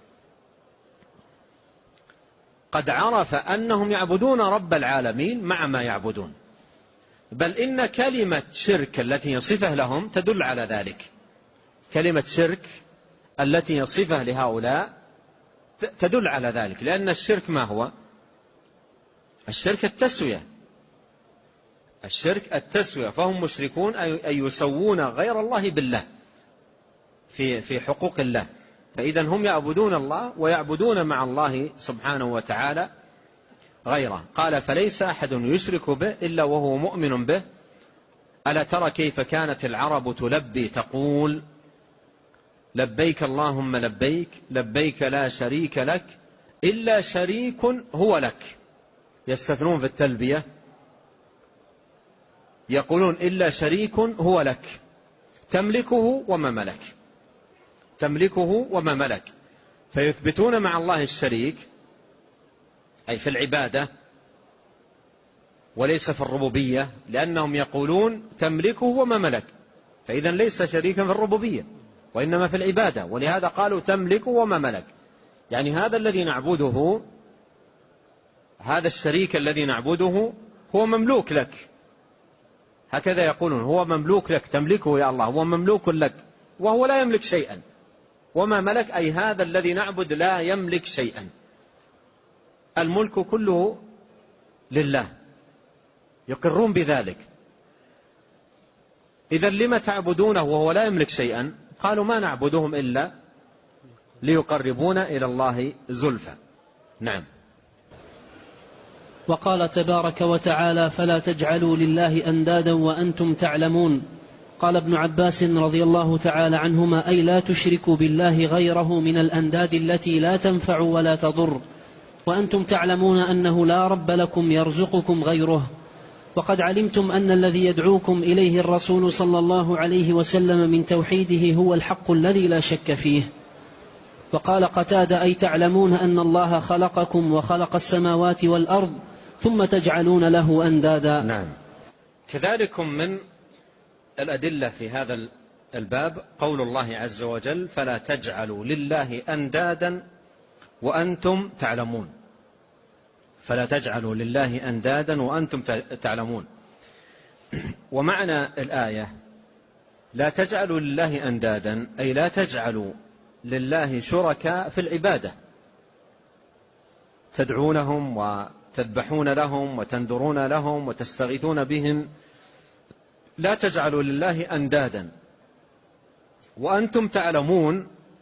Speaker 2: قد عرف أنهم يعبدون رب العالمين مع ما يعبدون، بل إن كلمة شرك التي يصفه لهم تدل على ذلك. كلمة شرك التي يصفه لهؤلاء تدل على ذلك، لأن الشرك ما هو؟ الشرك التسوية. الشرك التسوية، فهم مشركون أي يسوون غير الله بالله في في حقوق الله. فإذا هم يعبدون الله ويعبدون مع الله سبحانه وتعالى غيره. قال: فليس أحد يشرك به إلا وهو مؤمن به. ألا ترى كيف كانت العرب تلبي تقول: لبيك اللهم لبيك لبيك لا شريك لك إلا شريك هو لك. يستثنون في التلبية، يقولون: إلا شريك هو لك تملكه وما ملك، تملكه وما ملك. فيثبتون مع الله الشريك أي في العبادة وليس في الربوبية، لأنهم يقولون تملكه وما ملك، فإذا ليس شريكا في الربوبية وإنما في العبادة، ولهذا قالوا تملكه وما ملك. يعني هذا الذي نعبده، هذا الشريك الذي نعبده هو مملوك لك، هكذا يقولون: هو مملوك لك، تملكه يا الله، هو مملوك لك وهو لا يملك شيئا. وما ملك أي هذا الذي نعبد لا يملك شيئا، الملك كله لله، يقرون بذلك. إذا لما تعبدونه وهو لا يملك شيئا؟ قالوا: ما نعبدهم إلا ليقربونا إلى الله زلفى. نعم.
Speaker 1: وقال تبارك وتعالى: فلا تجعلوا لله أندادا وأنتم تعلمون. قال ابن عباس رضي الله تعالى عنهما: أي لا تشركوا بالله غيره من الأنداد التي لا تنفع ولا تضر، وأنتم تعلمون أنه لا رب لكم يرزقكم غيره، وقد علمتم أن الذي يدعوكم إليه الرسول صلى الله عليه وسلم من توحيده هو الحق الذي لا شك فيه. وقال قتادة: أي تعلمون أن الله خلقكم وخلق السماوات والأرض ثم تجعلون له أندادا.
Speaker 2: نعم. كذلك من الأدلة في هذا الباب قول الله عز وجل: فلا تجعلوا لله أندادا وأنتم تعلمون. فلا تجعلوا لله أندادا وأنتم تعلمون. ومعنى الآية: لا تجعلوا لله أندادا أي لا تجعلوا لله شركاء في العبادة، تدعونهم وتذبحون لهم وتنذرون لهم وتستغيثون بهم. لا تجعلوا لله أندادا وأنتم تعلمون،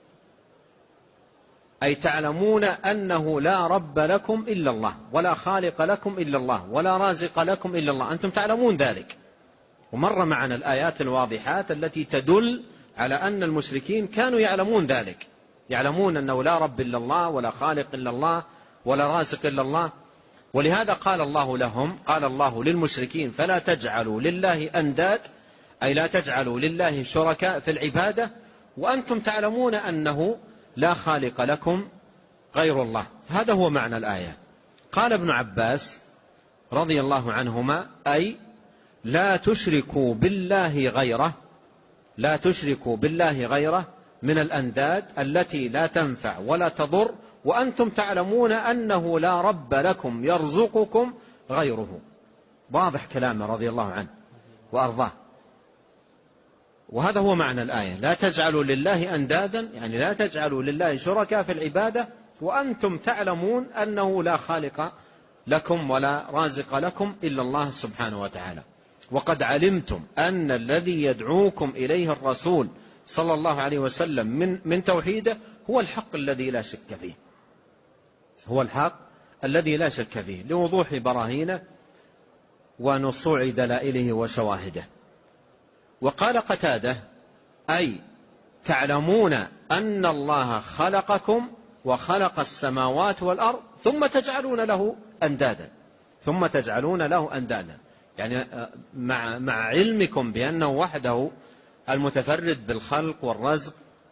Speaker 2: أي تعلمون أنه لا رب لكم إلا الله، ولا خالق لكم إلا الله، ولا رازق لكم إلا الله. أنتم تعلمون ذلك. ومر معنا الآيات الواضحات التي تدل على أن المشركين كانوا يعلمون ذلك، يعلمون أنه لا رب إلا الله، ولا خالق إلا الله، ولا رازق إلا الله. ولهذا قال الله لهم، قال الله للمشركين: فلا تجعلوا لله أنداد، أي لا تجعلوا لله شركاء في العبادة وأنتم تعلمون أنه لا خالق لكم غير الله. هذا هو معنى الآية. قال ابن عباس رضي الله عنهما: أي لا تشركوا بالله غيره، لا تشركوا بالله غيره من الأنداد التي لا تنفع ولا تضر، وأنتم تعلمون أنه لا رب لكم يرزقكم غيره. واضح كلامه رضي الله عنه وأرضاه. وهذا هو معنى الآية: لا تجعلوا لله أندادا، يعني لا تجعلوا لله شركاء في العبادة وأنتم تعلمون أنه لا خالق لكم ولا رازق لكم إلا الله سبحانه وتعالى. وقد علمتم أن الذي يدعوكم إليه الرسول صلى الله عليه وسلم من من توحيده هو الحق الذي لا شك فيه، هو الحق الذي لا شك فيه لوضوح براهينه ونصوع دلائله وشواهده. وقال قتادة: أي تعلمون أن الله خلقكم وخلق السماوات والأرض ثم تجعلون له أندادا، ثم تجعلون له أندادا، يعني مع, مع علمكم بأنه وحده المتفرد بالخلق والرزق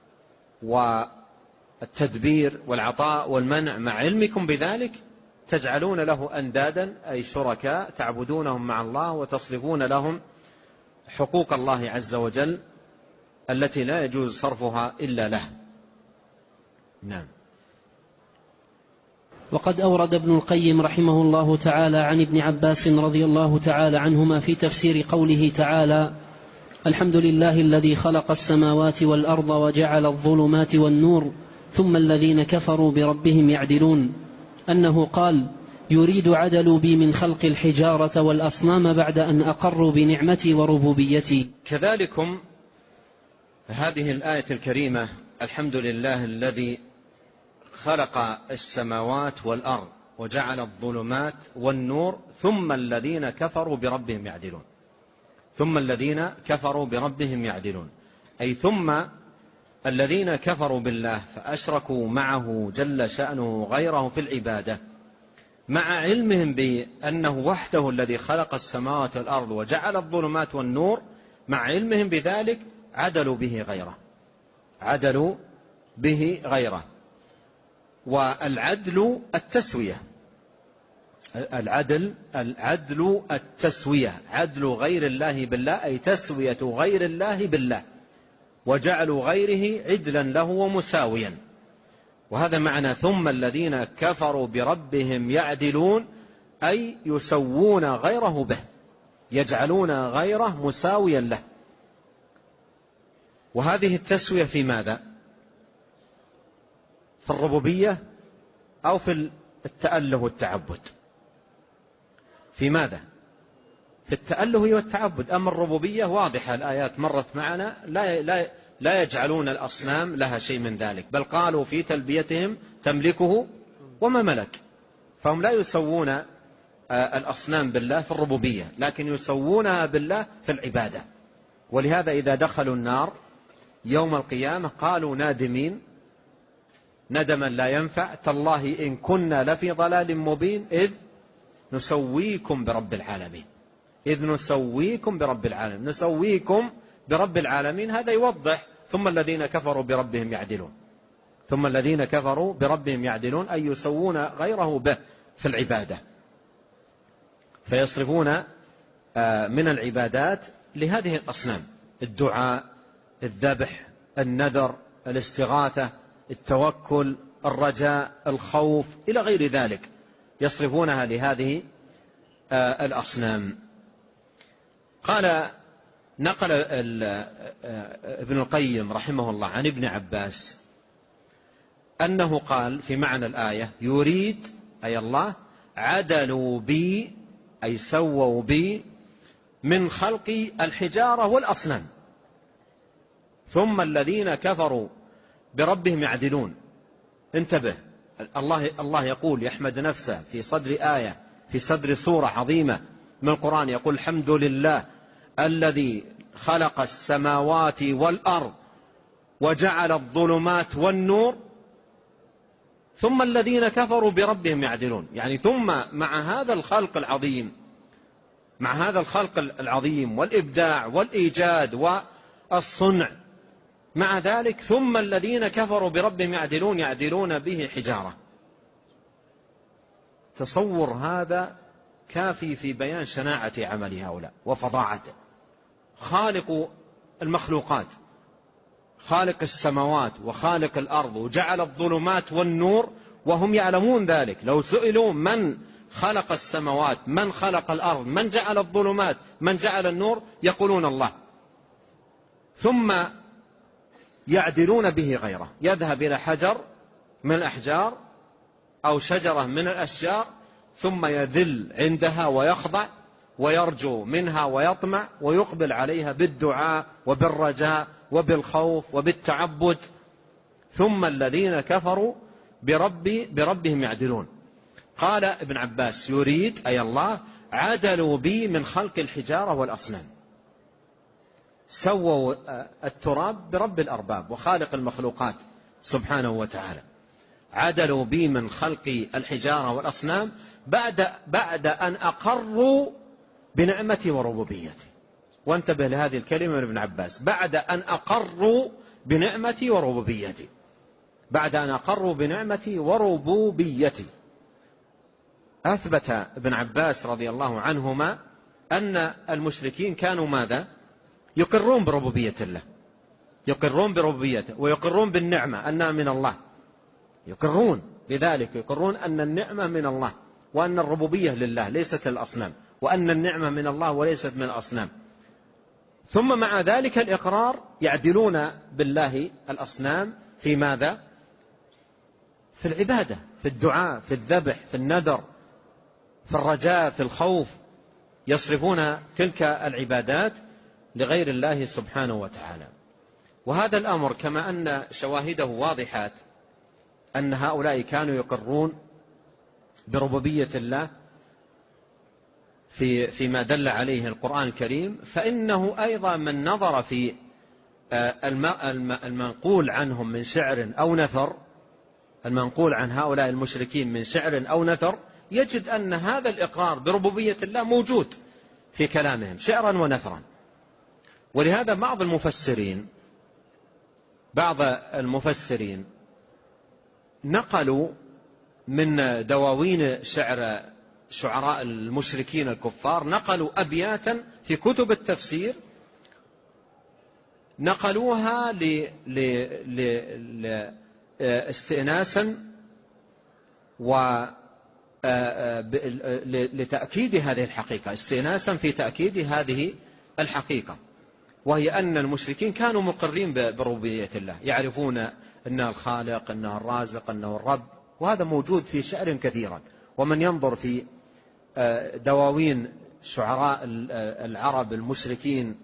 Speaker 2: والتدبير والعطاء والمنع، مع علمكم بذلك تجعلون له أندادا أي شركاء تعبدونهم مع الله وتصرفون لهم حقوق الله عز وجل التي لا يجوز صرفها إلا له. نعم.
Speaker 1: وقد أورد ابن القيم رحمه الله تعالى عن ابن عباس رضي الله تعالى عنهما في تفسير قوله تعالى: الحمد لله الذي خلق السماوات والأرض وجعل الظلمات والنور ثم الذين كفروا بربهم يعدلون، أنه قال: يريد عدلوا بي من خلق الحجارة والأصنام بعد أن أقروا بنعمتي وربوبيتي.
Speaker 2: كذلكم هذه الآية الكريمة: الحمد لله الذي خلق السماوات والأرض وجعل الظلمات والنور ثم الذين كفروا بربهم يعدلون، ثم الذين كفروا بربهم يعدلون، أي ثم الذين كفروا بالله فأشركوا معه جل شأنه غيره في العبادة، مع علمهم بأنه وحده الذي خلق السماوات والأرض وجعل الظلمات والنور، مع علمهم بذلك عدلوا به غيره، عدلوا به غيره. والعدل التسوية، العدل العدل التسوية، عدل غير الله بالله أي تسوية غير الله بالله، وجعلوا غيره عدلا له ومساويا. وهذا معنى ثم الذين كفروا بربهم يعدلون، أي يسوون غيره به، يجعلون غيره مساويا له. وهذه التسوية في ماذا؟ في الربوبية أو في التأله والتعبد؟ في ماذا؟ في التأله والتعبد. أما الربوبية واضحة، الآيات مرت معنا، لا, لا, لا يجعلون الأصنام لها شيء من ذلك، بل قالوا في تلبيتهم تملكه وما ملك، فهم لا يسوون الأصنام بالله في الربوبية، لكن يسوونها بالله في العبادة. ولهذا إذا دخلوا النار يوم القيامة قالوا نادمين ندما لا ينفع تالله إن كنا لفي ضلال مبين إذ نسويكم برب العالمين، إذ نسويكم برب العالمين. نسويكم برب العالمين هذا يوضح ثم الذين كفروا بربهم يعدلون، ثم الذين كفروا بربهم يعدلون أي يسوون غيره به في العبادة، فيصرفون من العبادات لهذه الأصنام: الدعاء، الذبح، النذر، الاستغاثة، التوكل، الرجاء، الخوف، إلى غير ذلك، يصرفونها لهذه الأصنام. قال نقل ابن القيم رحمه الله عن ابن عباس أنه قال في معنى الآية: يريد أي الله عدلوا بي أي سووا بي من خلق الحجارة والأصنام ثم الذين كفروا بربهم يعدلون. انتبه، الله الله يقول يحمد نفسه في صدر آية في صدر سورة عظيمة من القرآن، يقول: الحمد لله الذي خلق السماوات والأرض وجعل الظلمات والنور ثم الذين كفروا بربهم يعدلون. يعني ثم مع هذا الخلق العظيم، مع هذا الخلق العظيم والإبداع والإيجاد والصنع، مع ذلك ثم الذين كفروا بربهم يعدلون، يعدلون به حجارة. تصور هذا كافي في بيان شناعة عمل هؤلاء وفظاعته. خالق المخلوقات، خالق السماوات وخالق الأرض، وجعل الظلمات والنور وهم يعلمون ذلك. لو سئلوا من خلق السماوات، من خلق الأرض، من جعل الظلمات، من جعل النور، يقولون الله. ثم يعدلون به غيره، يذهب إلى حجر من الأحجار أو شجرة من الأشجار ثم يذل عندها ويخضع ويرجو منها ويطمع ويقبل عليها بالدعاء وبالرجاء وبالخوف وبالتعبد. ثم الذين كفروا بربي بربهم يعدلون. قال ابن عباس يريد أي الله عدلوا بي من خلق الحجارة والأصنام، سووا التراب برب الأرباب وخالق المخلوقات سبحانه وتعالى، عدلوا بي من خلق الحجارة والأصنام بعد, بعد أن أقروا بنعمتي وربوبيتي. وانتبه لهذه الكلمة من ابن عباس، بعد أن أقروا بنعمتي وربوبيتي، بعد أن أقروا بنعمتي وربوبيتي. أثبت ابن عباس رضي الله عنهما أن المشركين كانوا ماذا؟ يقرون بربوبية الله، يقرون بربوبيته ويقرون بالنعمة أنها من الله، يقرون بذلك، يقرون أن النعمة من الله وأن الربوبية لله ليست للأصنام، وأن النعمة من الله وليست من الأصنام. ثم مع ذلك الإقرار يعدلون بالله الأصنام في ماذا؟ في العبادة، في الدعاء، في الذبح، في النذر، في الرجاء، في الخوف، يصرفون تلك العبادات لغير الله سبحانه وتعالى. وهذا الأمر كما أن شواهده واضحات أن هؤلاء كانوا يقرون بربوبية الله في فيما دل عليه القرآن الكريم، فإنه أيضا من نظر في المنقول عنهم من شعر أو نثر، المنقول عن هؤلاء المشركين من شعر أو نثر، يجد أن هذا الإقرار بربوبية الله موجود في كلامهم شعرا ونثرا. ولهذا بعض المفسرين بعض المفسرين نقلوا من دواوين شعر شعراء المشركين الكفار، نقلوا أبياتا في كتب التفسير، نقلوها ل... ل... ل... لاستئناسا و لتأكيد هذه الحقيقة، استئناسا في تأكيد هذه الحقيقة، وهي أن المشركين كانوا مقرين بربوبية الله، يعرفون أنه الخالق، أنه الرازق، أنه الرب، وهذا موجود في شعر كثيرا. ومن ينظر في دواوين شعراء العرب المشركين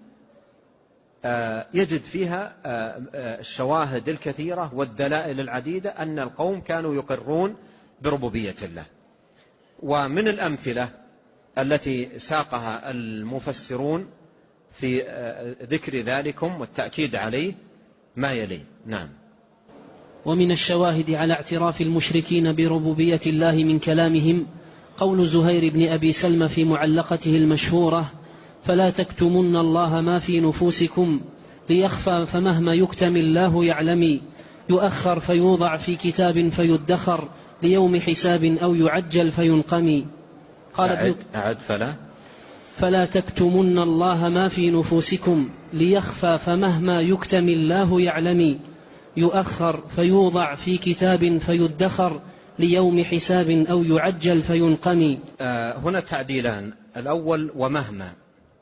Speaker 2: يجد فيها الشواهد الكثيرة والدلائل العديدة أن القوم كانوا يقرون بربوبية الله. ومن الأمثلة التي ساقها المفسرون في ذكر ذلكم والتأكيد عليه ما يلي. نعم.
Speaker 1: ومن الشواهد على اعتراف المشركين بربوبية الله من كلامهم قول زهير بن أبي سلمى في معلقته المشهورة: فلا تكتمن الله ما في نفوسكم ليخفى فمهما يكتم الله يعلم، يؤخر فيوضع في كتاب فيدخر ليوم حساب أو يعجل فينقم. قال
Speaker 2: أعد, أعد فلا
Speaker 1: فلا تكتمن الله ما في نفوسكم ليخفى فمهما يكتم الله يعلم، يؤخر فيوضع في كتاب فيدخر ليوم حساب أو يعجل فينقم.
Speaker 2: آه هنا تعديلان، الأول ومهما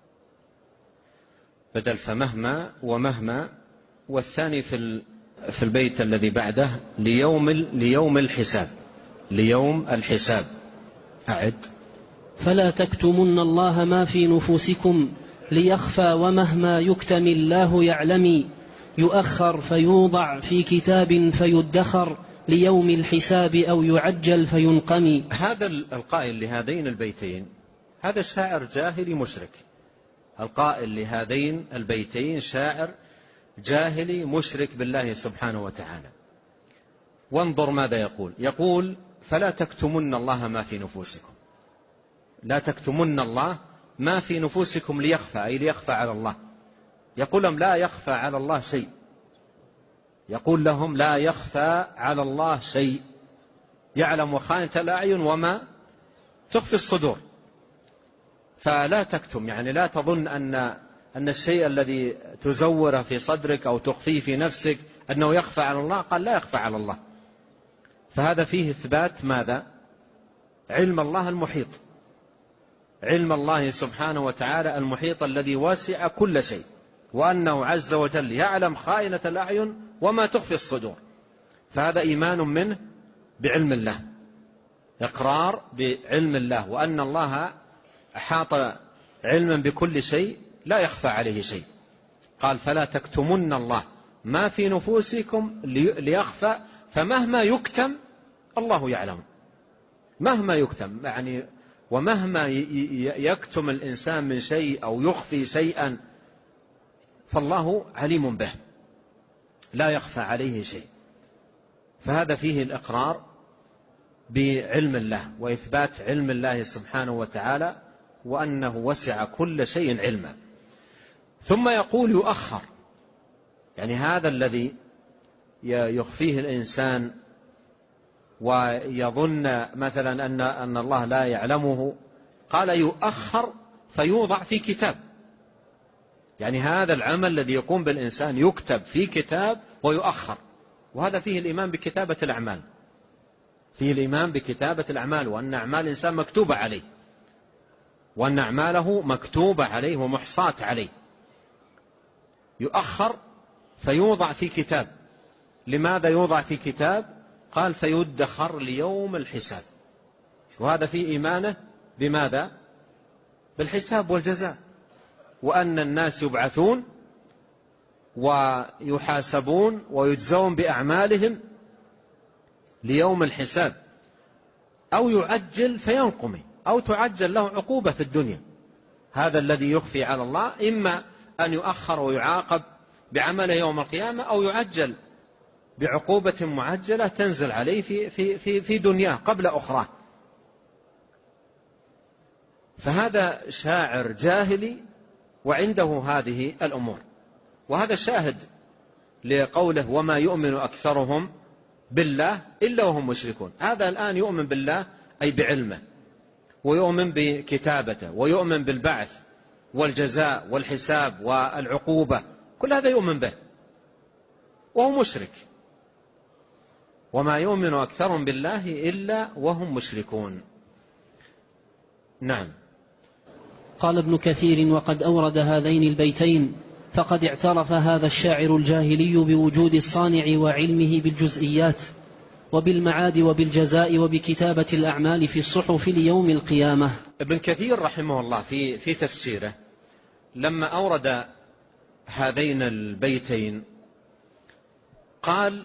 Speaker 2: بدل فمهما ومهما، والثاني في في البيت الذي بعده ليوم ليوم الحساب ليوم الحساب. أعد.
Speaker 1: فلا تكتمن الله ما في نفوسكم ليخفى ومهما يكتم الله يعلم، يؤخر فيوضع في كتاب فيدخر ليوم الحساب أو يعجل فينقم.
Speaker 2: هذا القائل لهذين البيتين هذا شاعر جاهلي مشرك، القائل لهذين البيتين شاعر جاهلي مشرك بالله سبحانه وتعالى. وانظر ماذا يقول، يقول: فلا تكتمن الله ما في نفوسكم، لا تكتمن الله ما في نفوسكم ليخفى، أي ليخفى على الله. يقول لهم لا يخفى على الله شيء، يقول لهم لا يخفى على الله شيء، يعلم خائنة الأعين وما تخفي الصدور. فلا تكتم، يعني لا تظن أن أن الشيء الذي تزوره في صدرك أو تخفيه في نفسك أنه يخفى على الله. قال لا يخفى على الله. فهذا فيه إثبات ماذا؟ علم الله المحيط، علم الله سبحانه وتعالى المحيط الذي واسع كل شيء، وأنه عز وجل يعلم خائنة الأعين وما تخفي الصدور. فهذا إيمان منه بعلم الله، إقرار بعلم الله، وأن الله أحاط علما بكل شيء لا يخفى عليه شيء. قال فلا تكتمن الله ما في نفوسكم ليخفى، فمهما يكتم الله يعلم. مهما يكتم يعني ومهما يكتم الإنسان من شيء أو يخفي شيئا فالله عليم به لا يخفى عليه شيء. فهذا فيه الإقرار بعلم الله وإثبات علم الله سبحانه وتعالى وأنه وسع كل شيء علما. ثم يقول يؤخر، يعني هذا الذي يخفيه الإنسان ويظن مثلا أن أن الله لا يعلمه، قال يؤخر فيوضع في كتاب. يعني هذا العمل الذي يقوم بالإنسان يكتب في كتاب ويؤخر، وهذا فيه الإيمان بكتابة الأعمال، فيه الإيمان بكتابة الأعمال، وأن أعمال الإنسان مكتوبة عليه، وأن أعماله مكتوبة عليه ومحصاة عليه. يؤخر فيوضع في كتاب. لماذا يوضع في كتاب؟ قال فيدخر ليوم الحساب. وهذا فيه إيمانه بماذا؟ بالحساب والجزاء، وأن الناس يبعثون ويحاسبون ويجزون بأعمالهم ليوم الحساب، أو يعجل فينقم، أو تعجل له عقوبة في الدنيا. هذا الذي يخفي على الله إما أن يؤخر ويعاقب بعمله يوم القيامة، أو يعجل بعقوبة معجلة تنزل عليه في, في, في, في دنياه قبل أخرى. فهذا شاعر جاهلي وعنده هذه الأمور. وهذا شاهد لقوله وما يؤمن أكثرهم بالله إلا وهم مشركون. هذا الآن يؤمن بالله أي بعلمه، ويؤمن بكتابته، ويؤمن بالبعث والجزاء والحساب والعقوبة، كل هذا يؤمن به وهو مشرك. وما يؤمن أكثرهم بالله إلا وهم مشركون. نعم.
Speaker 1: قال ابن كثير وقد أورد هذين البيتين فقد اعترف هذا الشاعر الجاهلي بوجود الصانع وعلمه بالجزئيات وبالمعاد وبالجزاء وبكتابة الأعمال في الصحف ليوم القيامة.
Speaker 2: ابن كثير رحمه الله في, في تفسيره لما أورد هذين البيتين قال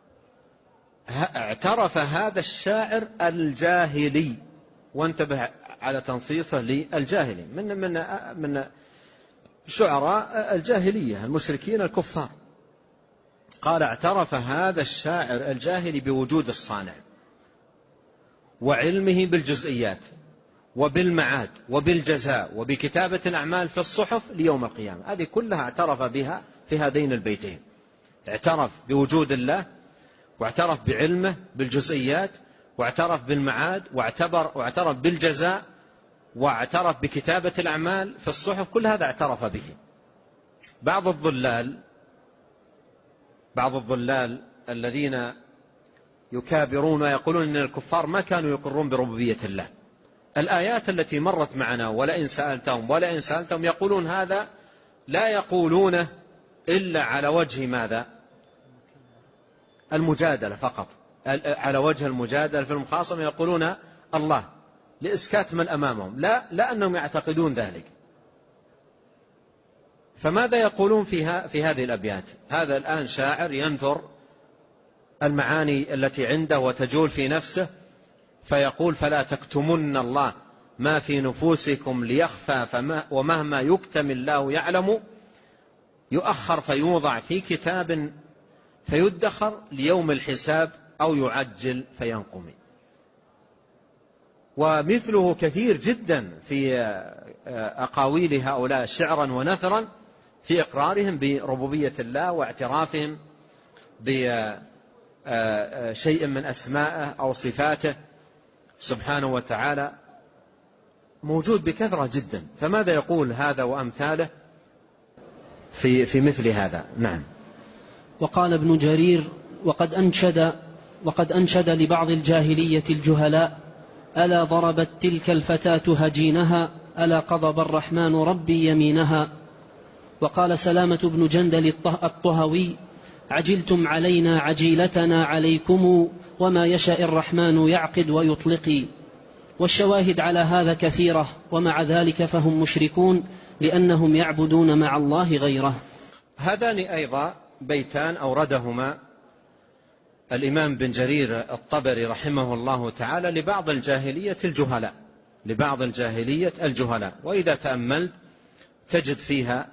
Speaker 2: اعترف هذا الشاعر الجاهلي، وانتبه على تنصيصه للجاهلي من من من شعراء الجاهلية المشركين الكفار. قال اعترف هذا الشاعر الجاهلي بوجود الصانع وعلمه بالجزئيات وبالمعاد وبالجزاء وبكتابة الأعمال في الصحف ليوم القيامة. هذه كلها اعترف بها في هذين البيتين. اعترف بوجود الله، واعترف بعلمه بالجزئيات، واعترف بالمعاد، واعتبر واعترف بالجزاء، واعترف بكتابة الأعمال في الصحف. كل هذا اعترف به. بعض الضلال بعض الضلال الذين يكابرون ويقولون إن الكفار ما كانوا يقرون بربوبية الله، الآيات التي مرت معنا ولئن سألتهم ولئن سألتهم يقولون هذا لا يقولونه إلا على وجه ماذا؟ المجادلة فقط، على وجه المجادلة في المخاصمة. يقولون الله لإسكات من أمامهم، لا لا أنهم يعتقدون ذلك. فماذا يقولون فيها في هذه الأبيات؟ هذا الآن شاعر ينثر المعاني التي عنده وتجول في نفسه، فيقول فلا تكتمن الله ما في نفوسكم ليخفى فما ومهما يكتم الله يعلم، يؤخر فيوضع في كتاب فيدخر ليوم الحساب، أو يعجل فينقم. ومثله كثير جدا في أقاويل هؤلاء شعرا ونثرا في إقرارهم بربوبية الله واعترافهم بشيء من أسمائه أو صفاته سبحانه وتعالى، موجود بكثرة جدا. فماذا يقول هذا وأمثاله في في مثل هذا؟ نعم.
Speaker 1: وقال ابن جرير وقد أنشد وقد أنشد لبعض الجاهلية الجهلاء ألا ضربت تلك الفتاة هجينها ألا قضب الرحمن ربي يمينها. وقال سلامة بن جندل الطهوي عجلتم علينا عجيلتنا عليكم وما يشاء الرحمن يعقد ويطلق. والشواهد على هذا كثيرة، ومع ذلك فهم مشركون لأنهم يعبدون مع الله غيره.
Speaker 2: هذان أيضا بيتان أوردهما الإمام بن جرير الطبري رحمه الله تعالى لبعض الجاهلية الجهلاء لبعض الجاهلية الجهلاء وإذا تأملت تجد فيها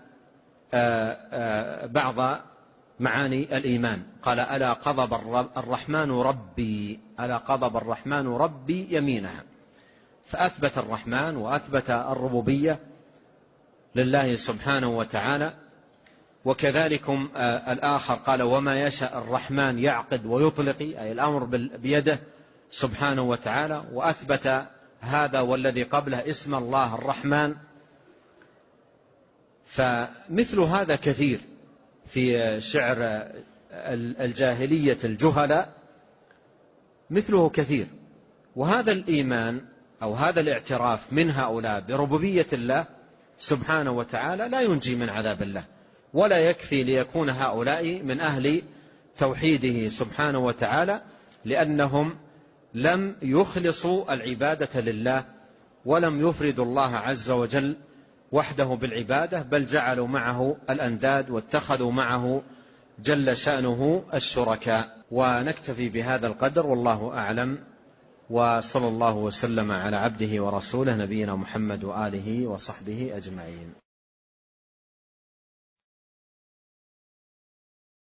Speaker 2: بعض معاني الإيمان. قال: ألا غضب الرحمن ربي ألا غضب الرحمن ربي يمينها، فأثبت الرحمن وأثبت الربوبية لله سبحانه وتعالى. وكذلكم الآخر قال: وما يشاء الرحمن يعقد ويطلق، أي الأمر بيده سبحانه وتعالى، وأثبت هذا والذي قبله اسم الله الرحمن. فمثل هذا كثير في شعر الجاهلية الجهلاء، مثله كثير. وهذا الإيمان أو هذا الاعتراف من هؤلاء بربوبية الله سبحانه وتعالى لا ينجي من عذاب الله، ولا يكفي ليكون هؤلاء من أهل توحيده سبحانه وتعالى، لأنهم لم يخلصوا العبادة لله ولم يفردوا الله عز وجل وحده بالعبادة، بل جعلوا معه الأنداد واتخذوا معه جل شأنه الشركاء. ونكتفي بهذا القدر والله أعلم، وصلى الله وسلم على عبده ورسوله نبينا محمد وآله وصحبه أجمعين.